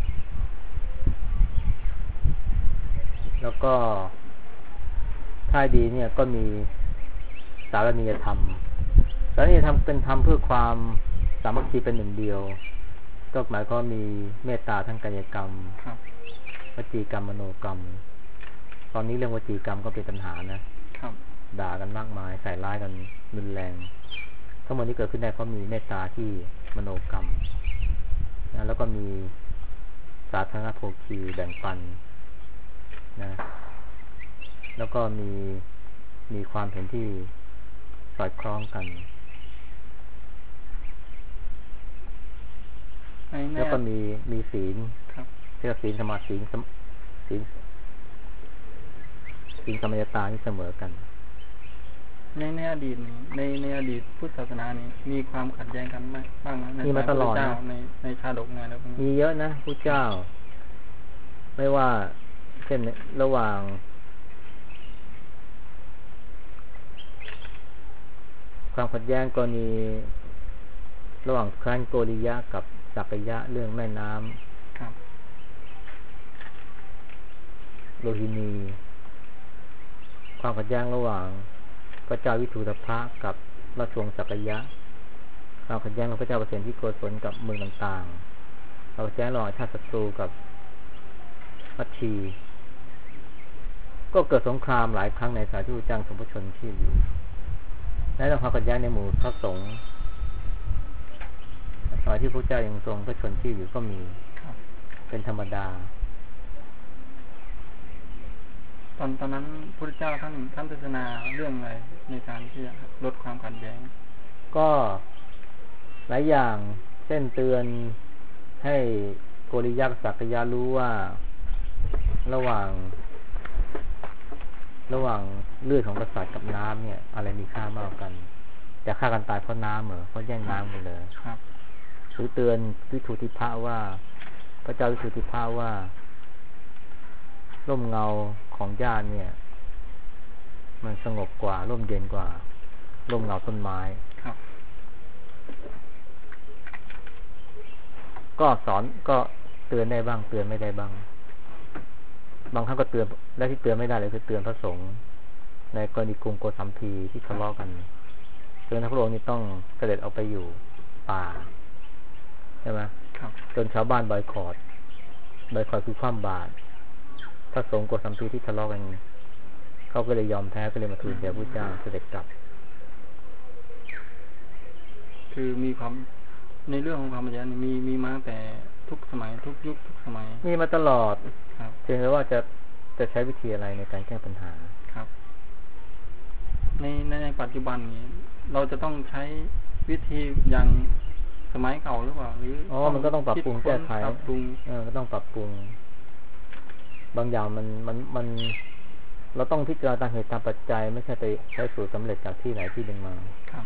Speaker 2: แล้วก็ท้ายดีเนี่ยก็มีสารณียธรรมเป็นธรรมเพื่อความสามัคคีเป็นหนึ่งเดียวก็หมายความมีเมตตาทั้งกายกรรมวจีกรรมมโนกรรมตอนนี้เรื่องวจีกรรมก็เป็นปัญหานะด่ากันมากมายใส่ร้ายกันรุนแรงทั้งหมดนี้เกิดขึ้นได้เพราะมีเมตตาที่มโนกรรมนะแล้วก็มีสาธารณโภคีแบ่งปันนะแล้วก็มีความเห็นที่สอดคล้องกันแล้วก็มีศีลเรียกศีลสมาธิศีลสมัยตานี่เสมอกัน
Speaker 1: ในอดีตในอดีตพุทธศาสนานี่มีความขัดแย้งกันไหมบ้างนะใน
Speaker 2: มาตลอดนะ
Speaker 1: ในชาดกไงแล้ว
Speaker 2: มีเยอะนะพุทธเจ้าไม่ว่าเช่นระหว่างความขัดแย้งกรณีระหว่างครั้นโกริยะกับสักยะเรื่องแม่น้ำโลหินีความขัดแย้งระหว่างพระเจ้าวิทูตภะกับราชวงศ์สักยะความขัดแย้งของพระเจ้าเปรตที่โกศลกับเมืองต่างๆความขัดแย้งระหว่างชาติศัตรูกับมัชชีก็เกิดสงครามหลายครั้งในสายที่พระเจ้าทรงพระชนชีพอยู่และความขัดแย้งในหมู่พระสงฆ์สมัยที่พระเจ้ายังทรงพระชนชีพอยู่ก็มีเป็นธรรมดา
Speaker 1: ตอนนั้นพระเจ้าท่านเทศนาเรื่องอะไรในการที่จะลดความขัดแย้ง
Speaker 2: ก็หลายอย่างเช่นเตือนให้โกริยะสักยะรู้ว่าระหว่างเลือดของกษัตริย์กับน้ำเนี่ยอะไรมีค่ามากกันจะฆ่ากันตายเพราะน้ำเหรอเพราะแย่งน้ำกันเลยหรือเตือนวิทูติภะว่าพระเจ้าวิทูติภะว่าร่มเงาของญาติเนี่ยมันสงบกว่าร่มเย็นกว่าร่มเงาต้นไม้ก็สอนก็เตือนได้บ้างเตือนไม่ได้บ้างบางครั้งก็เตือนและที่เตือนไม่ได้เลยคือเตือนพระสงฆ์ในกรณีกรุงโกสัมพีที่ทะเลาะกันเตือนพระองค์นี่ต้องเสด็จออกไปอยู่ป่าใช่ไหมจนชาวบ้านบอยคอรคือความบาตรพระสงฆ์โกสัมพีที่ทะเลาะกันเขาก็เลยยอมแพ้ก็เลยมาทูลแด่พระเจ้าเสด็จกลับ
Speaker 1: คือมีความในเรื่องของความขัดแย้งมีมาแต่ทุกสมัยทุกยุคทุกสมัย
Speaker 2: มีมาตลอดเพียงแต่ว่าจะใช้วิธีอะไรในการแก้ปัญหา
Speaker 1: ครับในปัจจุบันนี้เราจะต้องใช้วิธีอย่างสมัยเก่าหรือเปล่าหรือ
Speaker 2: มันก็ต้องปรับปรุงแก้ไขก็ต้องปรับปรุงบางอย่างมันเราต้องพิจารณาตามเหตุตามปัจจัยไม่ใช่ไปใช้สูตรสำเร็จจากที่ไหนที่หนึ่งมา
Speaker 1: ครับ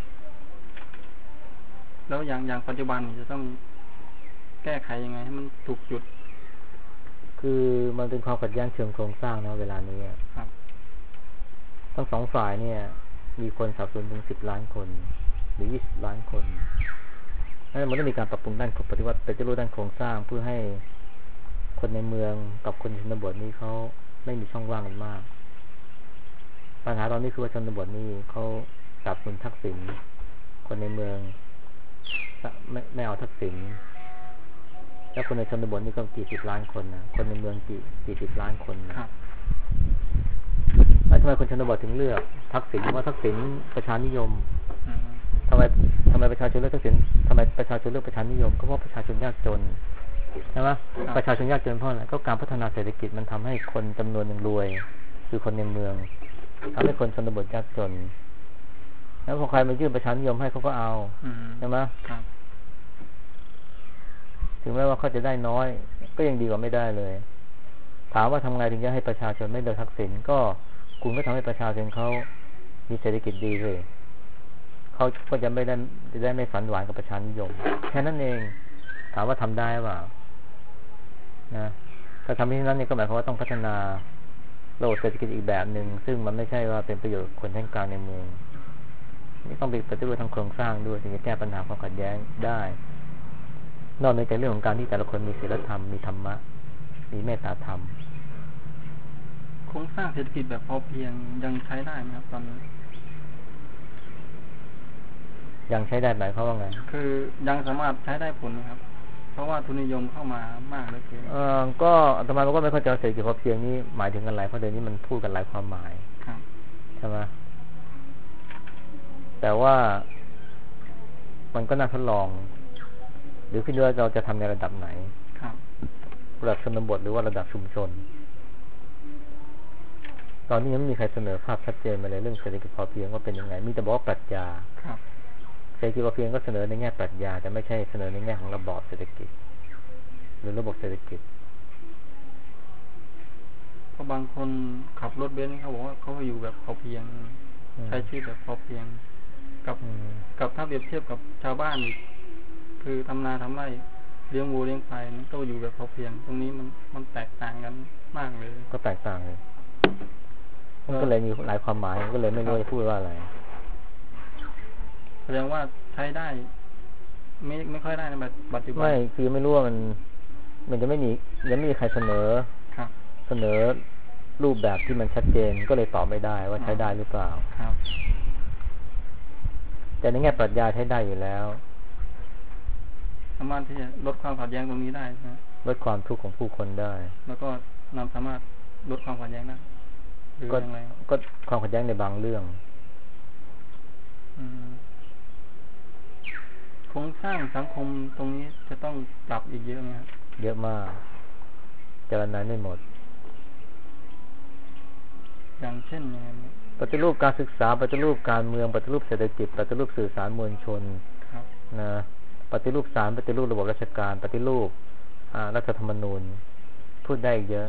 Speaker 1: แล้วอย่างปัจจุบันนี้จะต้องแก้ไขยังไงให้มันถูกจุด
Speaker 2: คือมันเป็นความขัดแย้งเชิงโครงสร้างนะเวลานี้
Speaker 1: ครับ
Speaker 2: ทั้งสองฝ่ายเนี่ยมีคนสนับสนุนถึง10 ล้านคนหรือ20 ล้านคนนั่นมันต้องมีการปรับปรุงด้านปฏิวัติแต่จะรู้ด้านโครงสร้างเพื่อให้คนในเมืองกับคนชนบทนี้เขาไม่มีช่องว่างกันมากปัญหาตอนนี้คือว่าชนบทนี้เขาสนับสนุนทักษิณคนในเมืองไม่เอาทักษิณแล้วคนในชนบทนี่ก็กี่สิบล้านคนนะคนในเมืองกี่สิบล้านคน
Speaker 1: นะครับ
Speaker 2: แล้วทำไมคนชนบทถึงเลือกทักษิณเพราะทักษิณประชานิยมทำไมประชาชนเลือกทักษิณทำไมประชาชนเลือกประชานิยมก็เพราะประชาชนยากจนใช่ไหมประชาชนยากจนเพราะอะไรก็การพัฒนาเศรษฐกิจมันทำให้คนจำนวนหนึ่งรวยคือคนในเมืองทำให้คนชนบทยากจนแล้วพอใครมายื่นประชานิยมให้เขาก็เอาใช่ไหมถึงแม้ว่าเขาจะได้น้อยก็ยังดีกว่าไม่ได้เลยถามว่าทำไงถึงจะให้ประชาชนไม่เลือกทักษิณก็คุณก็ทำให้ประชาชนเขามีเศรษฐกิจดีเลยเขาก็จะได้ไม่ฝันหวานกับประชานิยมแค่นั้นเองถามว่าทำได้เปล่านะถ้าทำที่นั้นนี่ก็หมายความว่าต้องพัฒนาระบบเศรษฐกิจอีกแบบหนึ่งซึ่งมันไม่ใช่ว่าเป็นประโยชน์คนชั้นกลางในเมืองนี่ต้องไปปฏิรูปทางโครงสร้างด้วยถึงจะแก้ปัญหาความขัดแย้งได้นอกจากเรื่องของการที่แต่ละคนมีศีลธรรมมีธรรมะมีเมตตาธรรม
Speaker 1: โครงสร้างเศรษฐกิจแบบพอเพียงยังใช้ได้ไหมครับตอนนี้
Speaker 2: ยังใช้ได้ไหมเขาว่าไง
Speaker 1: คือยังสามารถใช้ได้ผลนะครับเพราะว่าทุนนิยมเข้ามามากเลยคือ
Speaker 2: ก็อาตมาก็ไม่เข้าใจเศรษฐกิจพอเพียงนี้หมายถึงอะไรเพราะเดี๋ยวนี้มันพูดกันหลายความหมายใช่ไหมแต่ว่ามันก็น่าทดลองหรือขึ้นอยู่ว่าเราจะทำในระดับไหนระดับชนบทหรือว่าระดับชุมชนตอนนี้ยังไม่มีใครเสนอภาพชัดเจนมาเลยเรื่องเศรษฐกิจพอเพียงว่าเป็นยังไงมีแต่บอกว่าปรัชญาเศรษฐกิจพอเพียงก็เสนอในแง่ปรัชญาแต่ไม่ใช่เสนอในแง่ของระบอบเศรษฐกิจหรือระบบเศรษฐกิจ
Speaker 1: เพราะบางคนขับรถเบนซ์เขาบอกว่าเขาอยู่แบบพอเพียงใช้ชีวิตแบบพอเพียงกับถ้าเปรียบเทียบกับชาวบ้านคือทำนาทำไร่เลี้ยงวัวเลี้ยงควายก็อยู่แบบพอเพียงตรงนี้มันแตกต่างกันมากเลย
Speaker 2: ก็แตกต่างเลยมันก็เลยมีหลายความหมายก็เลยไม่รู้จะพูดว่าอะไร
Speaker 1: แสดงว่าใช้ได้ไม่ค่อยได้ในปัจจุบัน
Speaker 2: ไม่คือไม่รู้ว่ามันจะไม่มียังไม่มีใครเสนอรูปแบบที่มันชัดเจนก็เลยตอบไม่ได้ว่าใช้ได้หรือเปล่าแต่ในแง่ปรัชญาใช้ได้อยู่แล้ว
Speaker 1: สามารถที่จะลดความขัดแย้งตรงนี้ได้นะ
Speaker 2: ลดความทุกข์ของผู้คนได้
Speaker 1: แล้วก็สามารถลดความขัดแย้งได้
Speaker 2: ก็ความขัดแย้งในบางเรื่อง
Speaker 1: โครงสร้างสังคมตรงนี้จะต้องปรับอีกเยอะไหมครับ
Speaker 2: เยอะมากเจรณาไม่หมด
Speaker 1: อย่างเช่น
Speaker 2: ปฏิรูปการศึกษาปฏิรูปการเมืองปฏิรูปเศรษฐกิจปฏิรูปสื่อสารมวลชนนะปฏิรูปศาลปฏิรูประบบราชการปฏิรูปรัฐธรรมนูญพูดได้เยอะ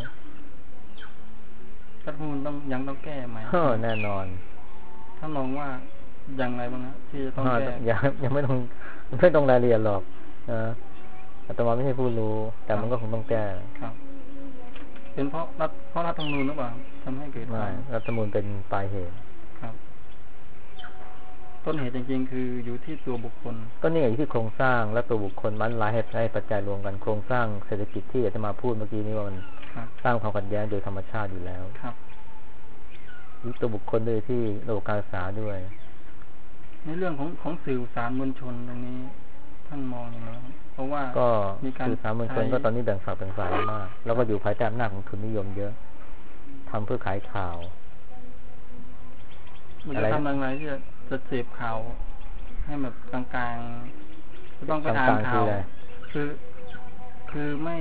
Speaker 1: รัฐธรรมนูญยังต้องแก้ไหม
Speaker 2: แน่นอน
Speaker 1: ถ้ามองว่าอย่างไรบ้างนะที่จะต้องแก้
Speaker 2: ยังไม่ต้องรายละเอียดหรอกอาตมาไม่ใช่ผู้รู้แต่มันก็คงต้องแก้
Speaker 1: ครับเป็นเพราะรัฐธรรมนูญหรือเปล่าทำให้เกิด
Speaker 2: รัฐธรรมนูญเป็นปลายเหตุ
Speaker 1: ครับต้นเหตุจริงๆคืออยู่ที่ตัวบุคคล
Speaker 2: ก็นี่อยู่ที่โครงสร้างและตัวบุคคลมันหลายเหตุให้ปัจจัยรวมกันโครงสร้างเศรษฐกิจที่อาตมาพูดเมื่อกี้นี้ว่ามันสร้างความขัดแย้งโดยธรรมชาติอยู่แล้ว
Speaker 1: ครับ
Speaker 2: ตัวบุคคลด้วยที่ระบบการศึกษาด้วย
Speaker 1: ในเรื่องของสื่อสารมวลชนตรงนี้ท่านมองอย่างไรเพราะว่า
Speaker 2: ก็สื่อสารมวลชนก็ตอนนี้แบ่งฝักแบ่งฝ่ายมากแล้วก็อยู่ภายใต้อำนาจของทุนนิยมเยอะทำเพื่อขายข่าว
Speaker 1: มันจะทำยังไงที่จะเสพข่าวให้แบบกลางๆจะต้องไปอ่านข่าวคือไม่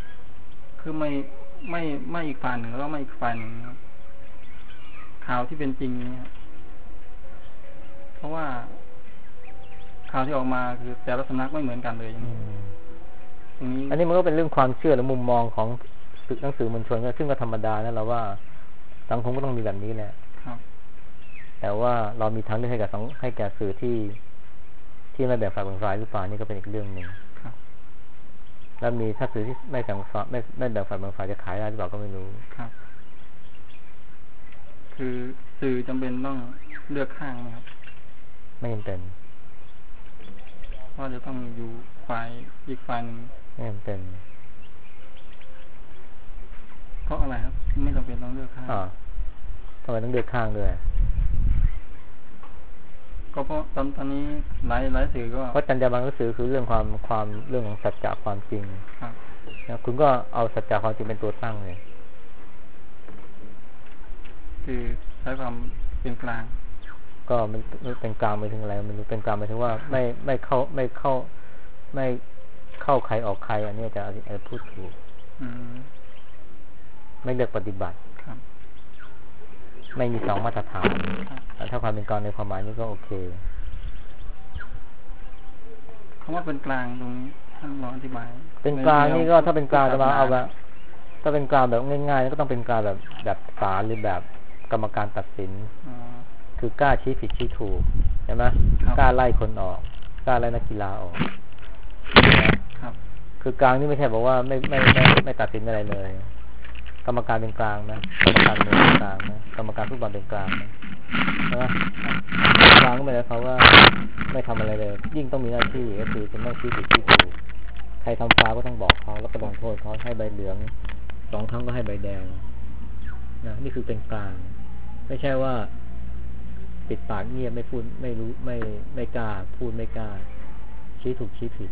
Speaker 1: อีกฝ่ายหนึ่งแล้วก็ไม่อีกฝ่ายหนึ่งข่าวที่เป็นจริงนี้เพราะว่าข่าวที่ออกมาคือแต่ละสำนักไม่เหมือนกันเลยอย่างนี้
Speaker 2: อันนี้มันก็เป็นเรื่องความเชื่อและมุมมองของหนังสือมวลชนซึ่งก็ธรรมดานะเราว่าสังคมก็ต้องมีแบบนี้แหละแต่ว่าเรามีทางเลือกให้แก่สื่อที่ไม่แบ่งฝ่ายแบ่งฝ่ายหรือเปล่านี่ก็เป็นอีกเรื่องหนึ่งแล้วมีถ้าสื่อที่ไม่แบ่งฝ่ายไม่แบ่งฝ่ายแบ่งฝ่ายจะขายได้หรือเปล่าก็ไม่รู้
Speaker 1: ครับคือสื่อจำเป็นต้องเลือกข้างนะครับ
Speaker 2: ไม่จำเป็น
Speaker 1: ว่าจะต้องอยู่ฝ่ายอีกฝ่ายหนึ่ง
Speaker 2: ไม่จำเป็น
Speaker 1: เพราะอะไรครับไม่จำเป็นต้องเลือกข้าง
Speaker 2: ทำไมต้องเลือกข้างด้วย
Speaker 1: ก็เพราะตอนนี้หลายสื่อก็
Speaker 2: เพราะจรรยาบรรณหนังสือคือเรื่องความเรื่องของสัจจะความจริงนะคุณก็เอาสัจจะความจริงเป็นตัวตั้งเลย
Speaker 1: คือใช้ความเป็นกลาง
Speaker 2: ก็มันเป็นกลางไปถึงอะไรไม่รู้เป็นกลางไปถึงว่าไม่เข้าใครออกใครอันนี้จะพูดถูกไม่เลือกปฏิบัติไม่มีสองมาตรฐานถ้าความเป็นกลางในความหมายนี้ก็โอเค
Speaker 1: คำว่าเป็นกลางตรงนี้ท่านลองอธิบาย
Speaker 2: เป็นกลางนี่ก็ถ้าเป็นกลางจะมาเอาแบบถ้าเป็นกลางแบบง่ายๆก็ต้องเป็นกลางแบบศาลหรือแบบกรรมการตัดสินคือกล้าชี้ผิดชี้ถูกใช่ไหมกล้าไล่คนออกกล้าไล่นักกีฬาออกคือกลางนี่ไม่ใช่บอกว่าไม่ตัดสินอะไรเลยกรรมการเป็นกลางนะกรรมการเป็นกลางนะกรรมการฟุตบอลเป็นกลางนะใช่ไหมกลางก็หมายความว่าไม่ทำอะไรเลยยิ่งต้องมีหน้าที่ก็คือจะต้องชี้ผิดชี้ถูกใครทำฟาวก็ต้องบอกเขาแล้วก็ลงโทษเขาให้ใบเหลือง2 ครั้งก็ให้ใบแดงนะนี่คือเป็นกลางไม่ใช่ว่าปิดปากเงียบไม่พูดไม่รู้ไม่กล้าพูดไม่กล้าชี้ถูกชี้ผิด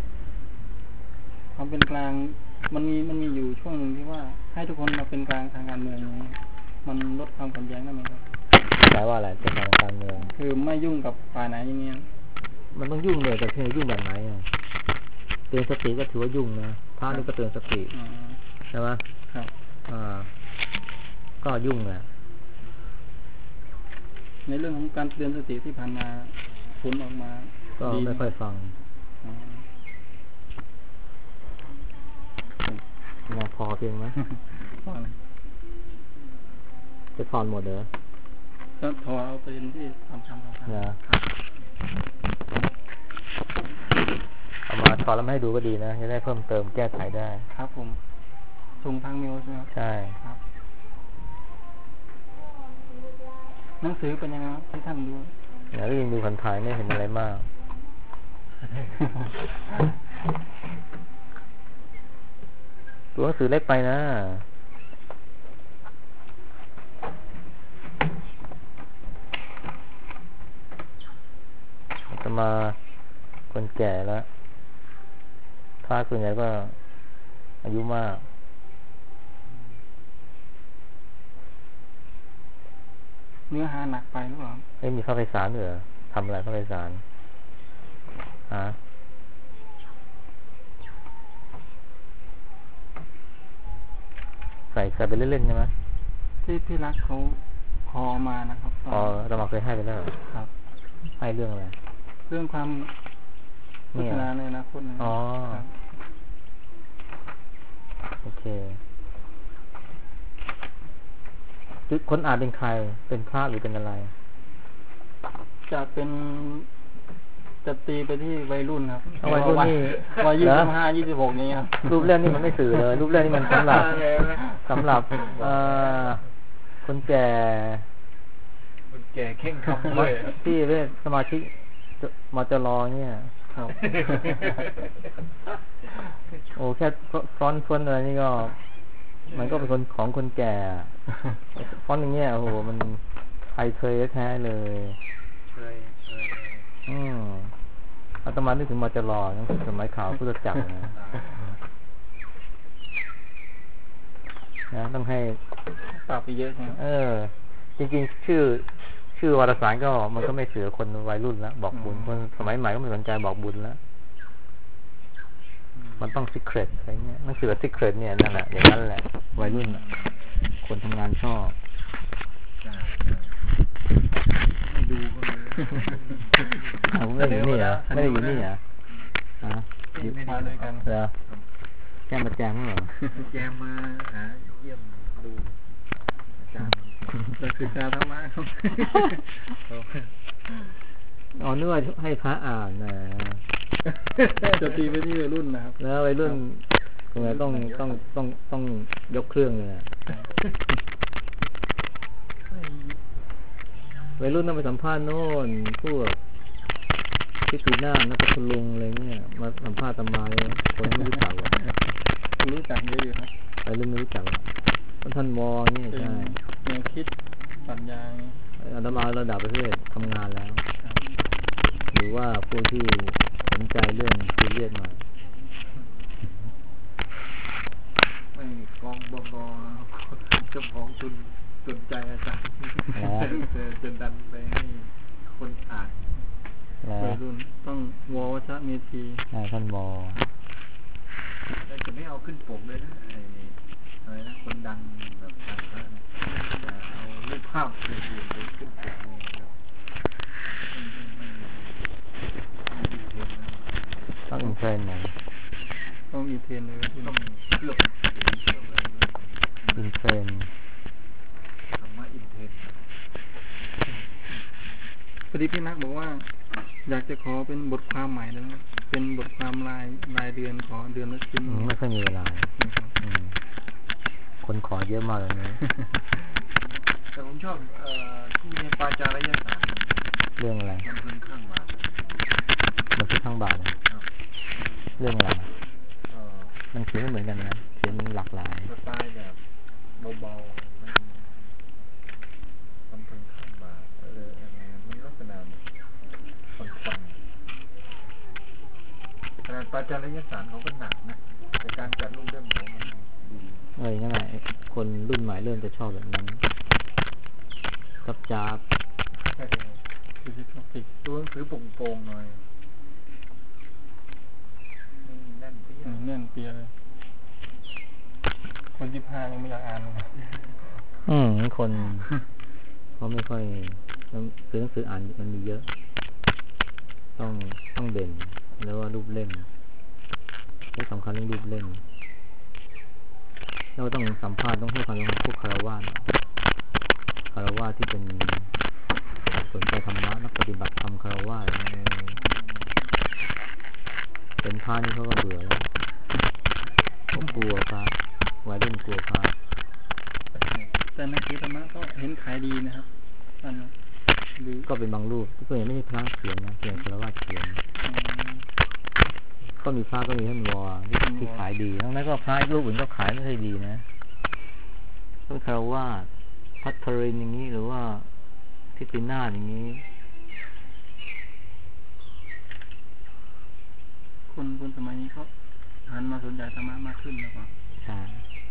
Speaker 1: ความเป็นกลางมันมีอยู่ช่วงหนึ่งที่ว่าให้ทุกคนมาเป็นกลางทางการเมืองนี้มันลดความขัดแย้งได้ไหมครับ
Speaker 2: แปลว่าอะไรเป็นกลางการเมือง
Speaker 1: คือไม่ยุ่งกับฝ่ายไหนอย่างเงี้ย
Speaker 2: มันต้องยุ่งเลยแต่เพียงยุ่งแบบไหนเตือนสติก็ถือว่ายุ่งนะพระนี่ก็เตือนสติใช่ไหม
Speaker 1: ครับ
Speaker 2: ก็ยุ่งแหละ
Speaker 1: ในเรื่องของการเตือนสติที่ผ่านมาผลออกมา
Speaker 2: ก็ไม่ค่อยฟังมาพอเพียงไหม
Speaker 1: พอเลย
Speaker 2: จะถอนหมดเหรอ
Speaker 1: ก็ถอดเอาประเด็นที่ทำ
Speaker 2: นะเอามาถอดแล้วมาให้ดูก็ดีนะจะได้เพิ่มเติมแก้ไขได้
Speaker 1: ครับผมส่งทางเมลใช่ไหม
Speaker 2: ใช่
Speaker 1: ครับหนังสือเป็นยังไงครับที่ท่านดู
Speaker 2: แล้วก็ยังดูผ่านถ่ายไม่เห็นอะไรมากตัวหนังสือเล็กไปนะจะมาคนแก่แล้วพระส่วนใหญ่ก็อายุมาก
Speaker 1: เนื้อหาหนักไปหรือเปล่า
Speaker 2: มีพระไพศาลเหรอทำอะไรพระไพศาลใส่ไปเล่นๆใช่ไหม
Speaker 1: ที่รักเขาขอมานะครับ
Speaker 2: เรามาเคยให้ไปแล้ว
Speaker 1: ครับ
Speaker 2: ให้เรื่องอะไร
Speaker 1: เรื่องความพัฒนาในอนาคต
Speaker 2: นะครับโอเคคนอ่านเป็นใครเป็นพระหรือเป็นอะไร
Speaker 1: จะตีไปที่วัยรุ่นครับ
Speaker 2: วัยรุ่นนี่
Speaker 1: วัย25-26นี้ครับ
Speaker 2: รูปเล่มนี่มันไม่สื่อเลยรูปเล่มนี่มันสำหรับคนแก่
Speaker 3: เข่งคำด้วย
Speaker 2: ที่เป็นสมาชิกมจร.เนี่ย
Speaker 1: ครับ
Speaker 2: โอ้แค่ฟอนต์อะไรนี่ก็มันก็เป็นคนของคนแก่ฟอนต์อย่างเงี้ยโอ้โหมันไทยเคยแท้เลยอาตมานึกถึงมจร.นั่นคือสมัยข่าวพุทธจักรนะต้องให้
Speaker 1: ปรับไปเยอะใช่ไหม
Speaker 2: จริงๆชื่อวารสารก็มันก็ไม่เสือคนวัยรุ่นแล้วบอกบุญคนสมัยใหม่ก็ไม่สนใจบอกบุญแล้วมันต้องซีเครตอะไรเงี้ยหนังสือซีเครตเนี่ยนั่นแหละอย่างนั้นแหละวัยรุ่นคนทำงานชอบ
Speaker 3: ไม่ดูก็เลย
Speaker 2: ไม่ได้อยู่นี่เหรอไม่ได้อยู่นี่เหรอ
Speaker 1: อยู่มาด้วยกัน
Speaker 2: เหรอแก้มาแจมเหรอ
Speaker 3: แจมมาหาเยี่ยมดูอาจารย์
Speaker 1: ศึกษาธรรมะครับ
Speaker 2: นึกว่าให้พระอ่านนะ
Speaker 1: จะตีไปที่วัยรุ่นนะครับ
Speaker 2: แล้ววัยรุ่นคงต้องยกเครื่องเลยนะวัยรุ่นต้องไปสัมภาษณ์โน่นพวกพิธีหน้านักคุณลุงอะไรเงี้ยมาสัมภาษณ์ตำมาเลยคนไม่รู้จักหรอก
Speaker 1: รู้จักเยอะอยู่ครับ
Speaker 2: วัยรุ่นไม่รู้จักหรอกท่านมอนี่ใช่
Speaker 1: แนวคิดปัญญา
Speaker 2: อาตมาระดับประเทศทำงานแล้วหรือว่าผู้ที่สนใจเรื่องซีเรียสมา
Speaker 3: ไม่กองบกเจ้าของทุนสนใจอาจารย์จะดันไปให้คนอ่าน
Speaker 1: วัยรุ่นต้องววชเมธี
Speaker 2: ท่านมอ
Speaker 3: แต่จะไม่เอาขึ้นปกเลยนะอะไรนะคนดังแบบดังนะจะเอารูปภาพเรียนไปขึ้นปก
Speaker 2: ต้องอินเทรนไหม
Speaker 1: ต้องอินเทรนเลย
Speaker 3: ต้องเคลือบ
Speaker 2: อินเทรน
Speaker 3: ธรรมะอินเทรน
Speaker 1: พอดีพี่นักบอกว่าอยากจะขอเป็นบทความใหม่แล้วเป็นบทความรายเดือนขอเดือนละชิ้น
Speaker 2: ไม่ค่อยมีเวลาคนขอเยอะมากเลยนะ
Speaker 3: แต่ผมชอบที่ในปาจารยศาสตร์
Speaker 2: เรื่องอะไร
Speaker 3: มันเป็นข้างบาท
Speaker 2: มันคือข้างบาทเรื่องอะไรมันเขียนไม่เหมือนกันนะเขียนหลากหลาย
Speaker 3: สไตล์แบบเบาๆมันเป็นข้างบาทเลยมันลักษณะฟันขนาดปาจารยศาสตร์เขาก็หนักนะแต่การจัดรูปเรื่องของมันดี
Speaker 2: นั่นแหละคนรุ่นใหม่เริ่มจะชอบแบบนั้นจับ
Speaker 3: ตัวหนังสือโป่งๆหน่อย
Speaker 1: เปียเลยคน25ยังไม่อยากอ่านเลย
Speaker 2: คนเขาไม่ค่อยคือหนังสืออ่านมันมีเยอะ ต้องเด่นแล้วว่ารูปเล่มที่สำคัญเรื่องรูปเล่มแล้วต้องสัมภาษณ์ต้องให้ความรู้พวกคารวะที่เป็นสนใจธรรมะนักปฏิบัติธรรมคารวะเป็นพระนี่เขาก็เบื่อแล้วผมกลัวพระวัยรุ่นกลัวพระ
Speaker 1: แต่นักธรรมะก็เห็นขายดีนะครับท่านหรือ
Speaker 2: ก็เป็นบางรูปก็ยังไม่ใช่พระเขียนนะเพียงคารวะเขียนก็มีพระก็มีท่านวอที่ขายดีทั้งนั้นก็พระรูปอื่นก็ขายไม่ค่อยดีนะก็คารวะพัทรินอย่างนี้หรือว่าทิตินาอย่างนี้
Speaker 1: คนสมัยนี้เขาหันมาสนใจธรรมะมากขึ้นแล้วก็
Speaker 2: ใช่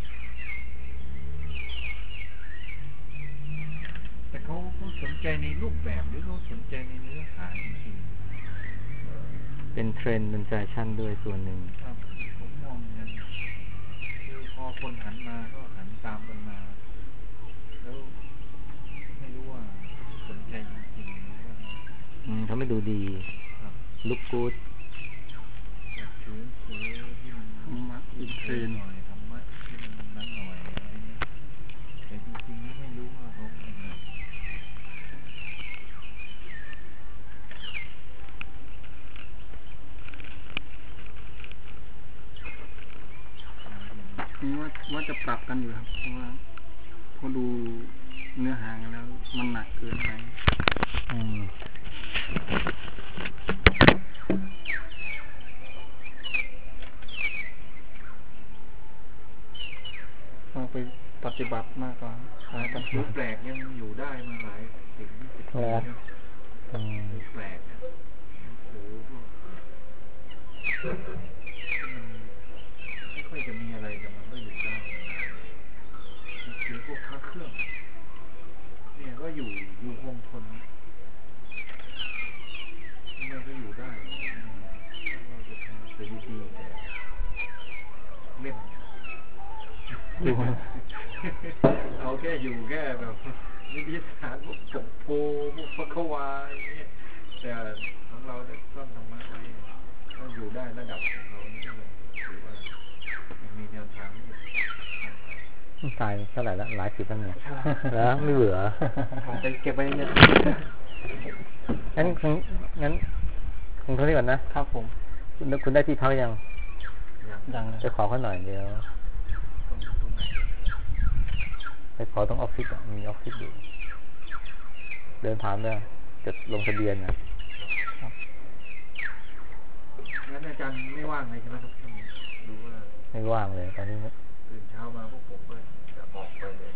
Speaker 3: แต่เขาสนใจในรูปแบบหรือเขาสนใจในเนื้อหาจริง
Speaker 2: ๆเป็นเทรนด์เป็นแฟชั่นด้วยส่วนหนึ่ง
Speaker 3: ครับผมมองอย่างนั้นคือพอคนหันมาก็หันตามกันมาแล้วไม่รู้ว่าสนใจจริงๆหรือว่า
Speaker 2: เขาไม่ดูดีลุคกู๊ด
Speaker 3: ถือที่มัน
Speaker 1: ธรรมะอินเทรน
Speaker 3: หน่อยธรรมะที่มันนั้นหน่อยอะไรเงี้ยแต่จริงๆแล้วไม่รู้ว่าเขาเป็นไง
Speaker 1: ว่าจะปรับกันอยู่ครับเพราะว่าพอดูเนื้อหากันแล้วมันหนักเกินไปต้องไปปฏิบัติมากกว่า
Speaker 3: การถือแปลกยังอยู่ได้มาหลาย10-20 ปีแล้วถือแปลกนะถือพวกไม่ค่อยจะมีอะไรแต่มันก็อยู่ได้ถือพวกพระเครื่องเนี่ยก็อยู่คงทนมันก็อยู่ได้เราจะทำเป็นดีๆแต่เล่มเอาแค่อยู่แค่แบบวิทยาศาสตร์พวกปกโพพวกพระขวาอย่างเงี้ยแต่ของเราได้ต้นธรรมะไว้ก็อยู่ได้ระดับของเรานี่ก็ถือว่ายังมีแนวทางที่
Speaker 2: ตายเท่าไหร่ละหลายสิบแล้วเนี่ยแล้วไม่เบื่อ
Speaker 1: จะเก็บไว้เนี่ย
Speaker 2: งั้นคุณเท่านี้ก่อนนะครับ
Speaker 1: ผม
Speaker 2: คุณได้ที่พักยังจะขอเขาหน่อยเดียวไปขอตรงออฟฟิศมีออฟฟิศอยู่เดินผ่านเลยจะลงทะเบียนนะ
Speaker 3: งั้นอาจารย์ไม่ว่างเลยใช่ไหมครับดูว่า
Speaker 2: ไม่ว่างเลยตอนนี้
Speaker 3: ตื่นเช้ามาพวกผมก็จะออกไปเลย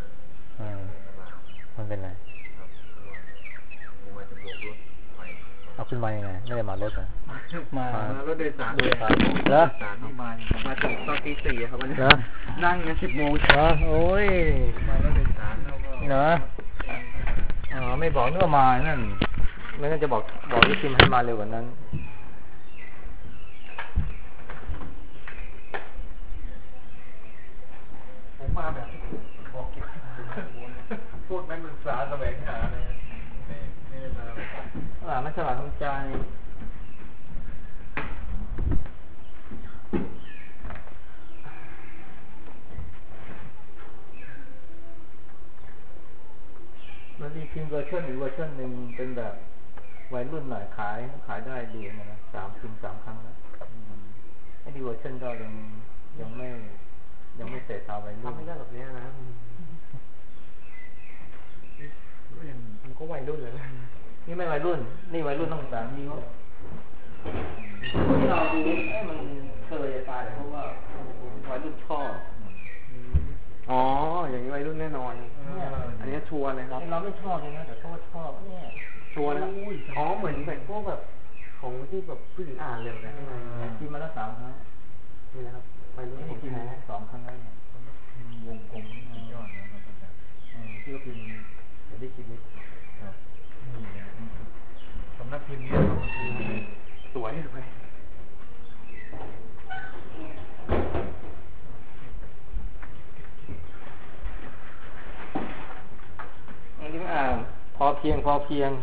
Speaker 2: มันเป็นไร
Speaker 3: ครับว่าจะโบกรถไป
Speaker 2: เอาขึ้นมายังไงไม่ได้มารถนะ
Speaker 3: มารถโดยสาร
Speaker 2: แล้ว
Speaker 1: มาถึงตอนตี 4ครับวันนี้นั่งกัน10 โมง
Speaker 2: โอ้ย
Speaker 3: มารถโดยสารแล้วก็
Speaker 2: เนาะไม่บอกนึกว่ามานั่นไม่งั้นจะบอกที่ทีมให้มาเร็วกว่านั้น
Speaker 3: ผมมาแบบบอกพูดไม่ศึกษาแสวงหาเลยไม่มาแบบ
Speaker 2: ไม่ฉลาดทำใจมันมีพิมพ์เวอร์ชันอีกเวอร์ชันหนึ่งเป็นแบบวัยรุ่นหน่อยขายได้ดีนะ3 พิมพ์ 3 ครั้งแล้วไอ้ที่เวอร์ชันก็ยังไม่เสร็จตามวัยรุ่น
Speaker 1: ทำไม่ได้แบบนี้นะมันก็วัยรุ่นเลยนะ
Speaker 2: นี่ไม่วัยรุ่นนี่วัยรุ่นต้อง3 นิ้วที่เราดูมันเคยจะตายเพราะว่าวัยรุ่นชอบ
Speaker 1: อ๋ออย่างนี้วัยรุ่นแน่นอนอันนี้ชัวร์เลยครับ
Speaker 2: เราไม่ชอบเลยนะแต่เขาชอบเนี่ย
Speaker 1: ชัวร์นะ
Speaker 3: อ๋อเหมือนพวกแบบของที่แบบผู้หญิงอ่านเลยนะ
Speaker 2: พิมพ์มาแล้ว3 ครั้ง
Speaker 3: นี่นะครับวัยรุ่น
Speaker 2: พิมพ์2 ครั้งแล้วเนี่ย
Speaker 3: พิมพ์วงกลมนี่ยอดนะครับ
Speaker 2: ที่ก็พิมพ์ได้ชีวิต
Speaker 3: ครับสำนักพิมพ์นี้สวยเลย
Speaker 2: เพียง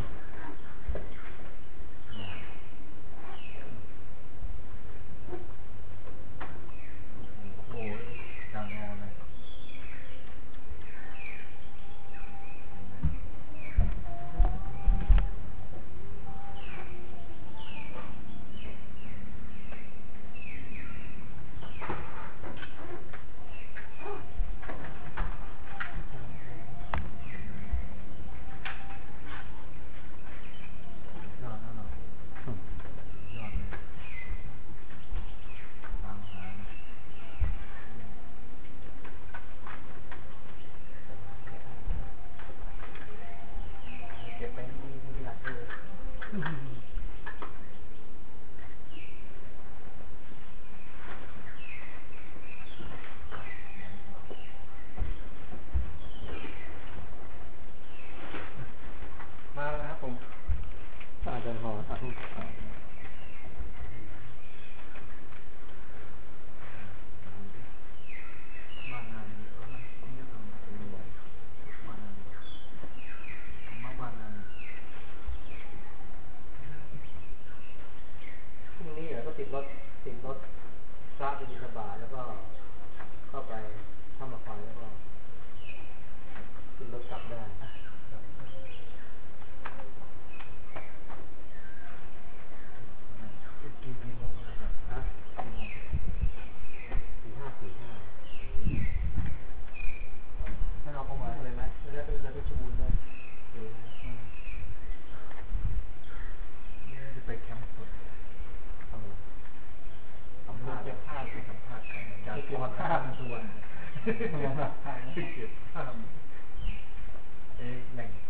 Speaker 3: โอ้ยจางงอเลยมาแล้วครับผม
Speaker 2: อาจารย์พอ
Speaker 3: บ้านนานี่ก็มันต้องทำให้ดูบ้านนามาบ้านนา
Speaker 2: พรุ่งนี้ก็ติดรถพระไปบิณฑบาตแล้วก็เข้าไปถ้ำมะไฟแล้วก็ขึ้นรถกลับได้
Speaker 3: กี่โมงครับ
Speaker 2: ฮะ45ให้เราเข้ามาเลยไหมแล้วไปชมูลเลย
Speaker 3: จะไปแคมป์สดสัมภาษณ์กันจากจังหวัดท่าส่วนเก็บภาพแหล่ง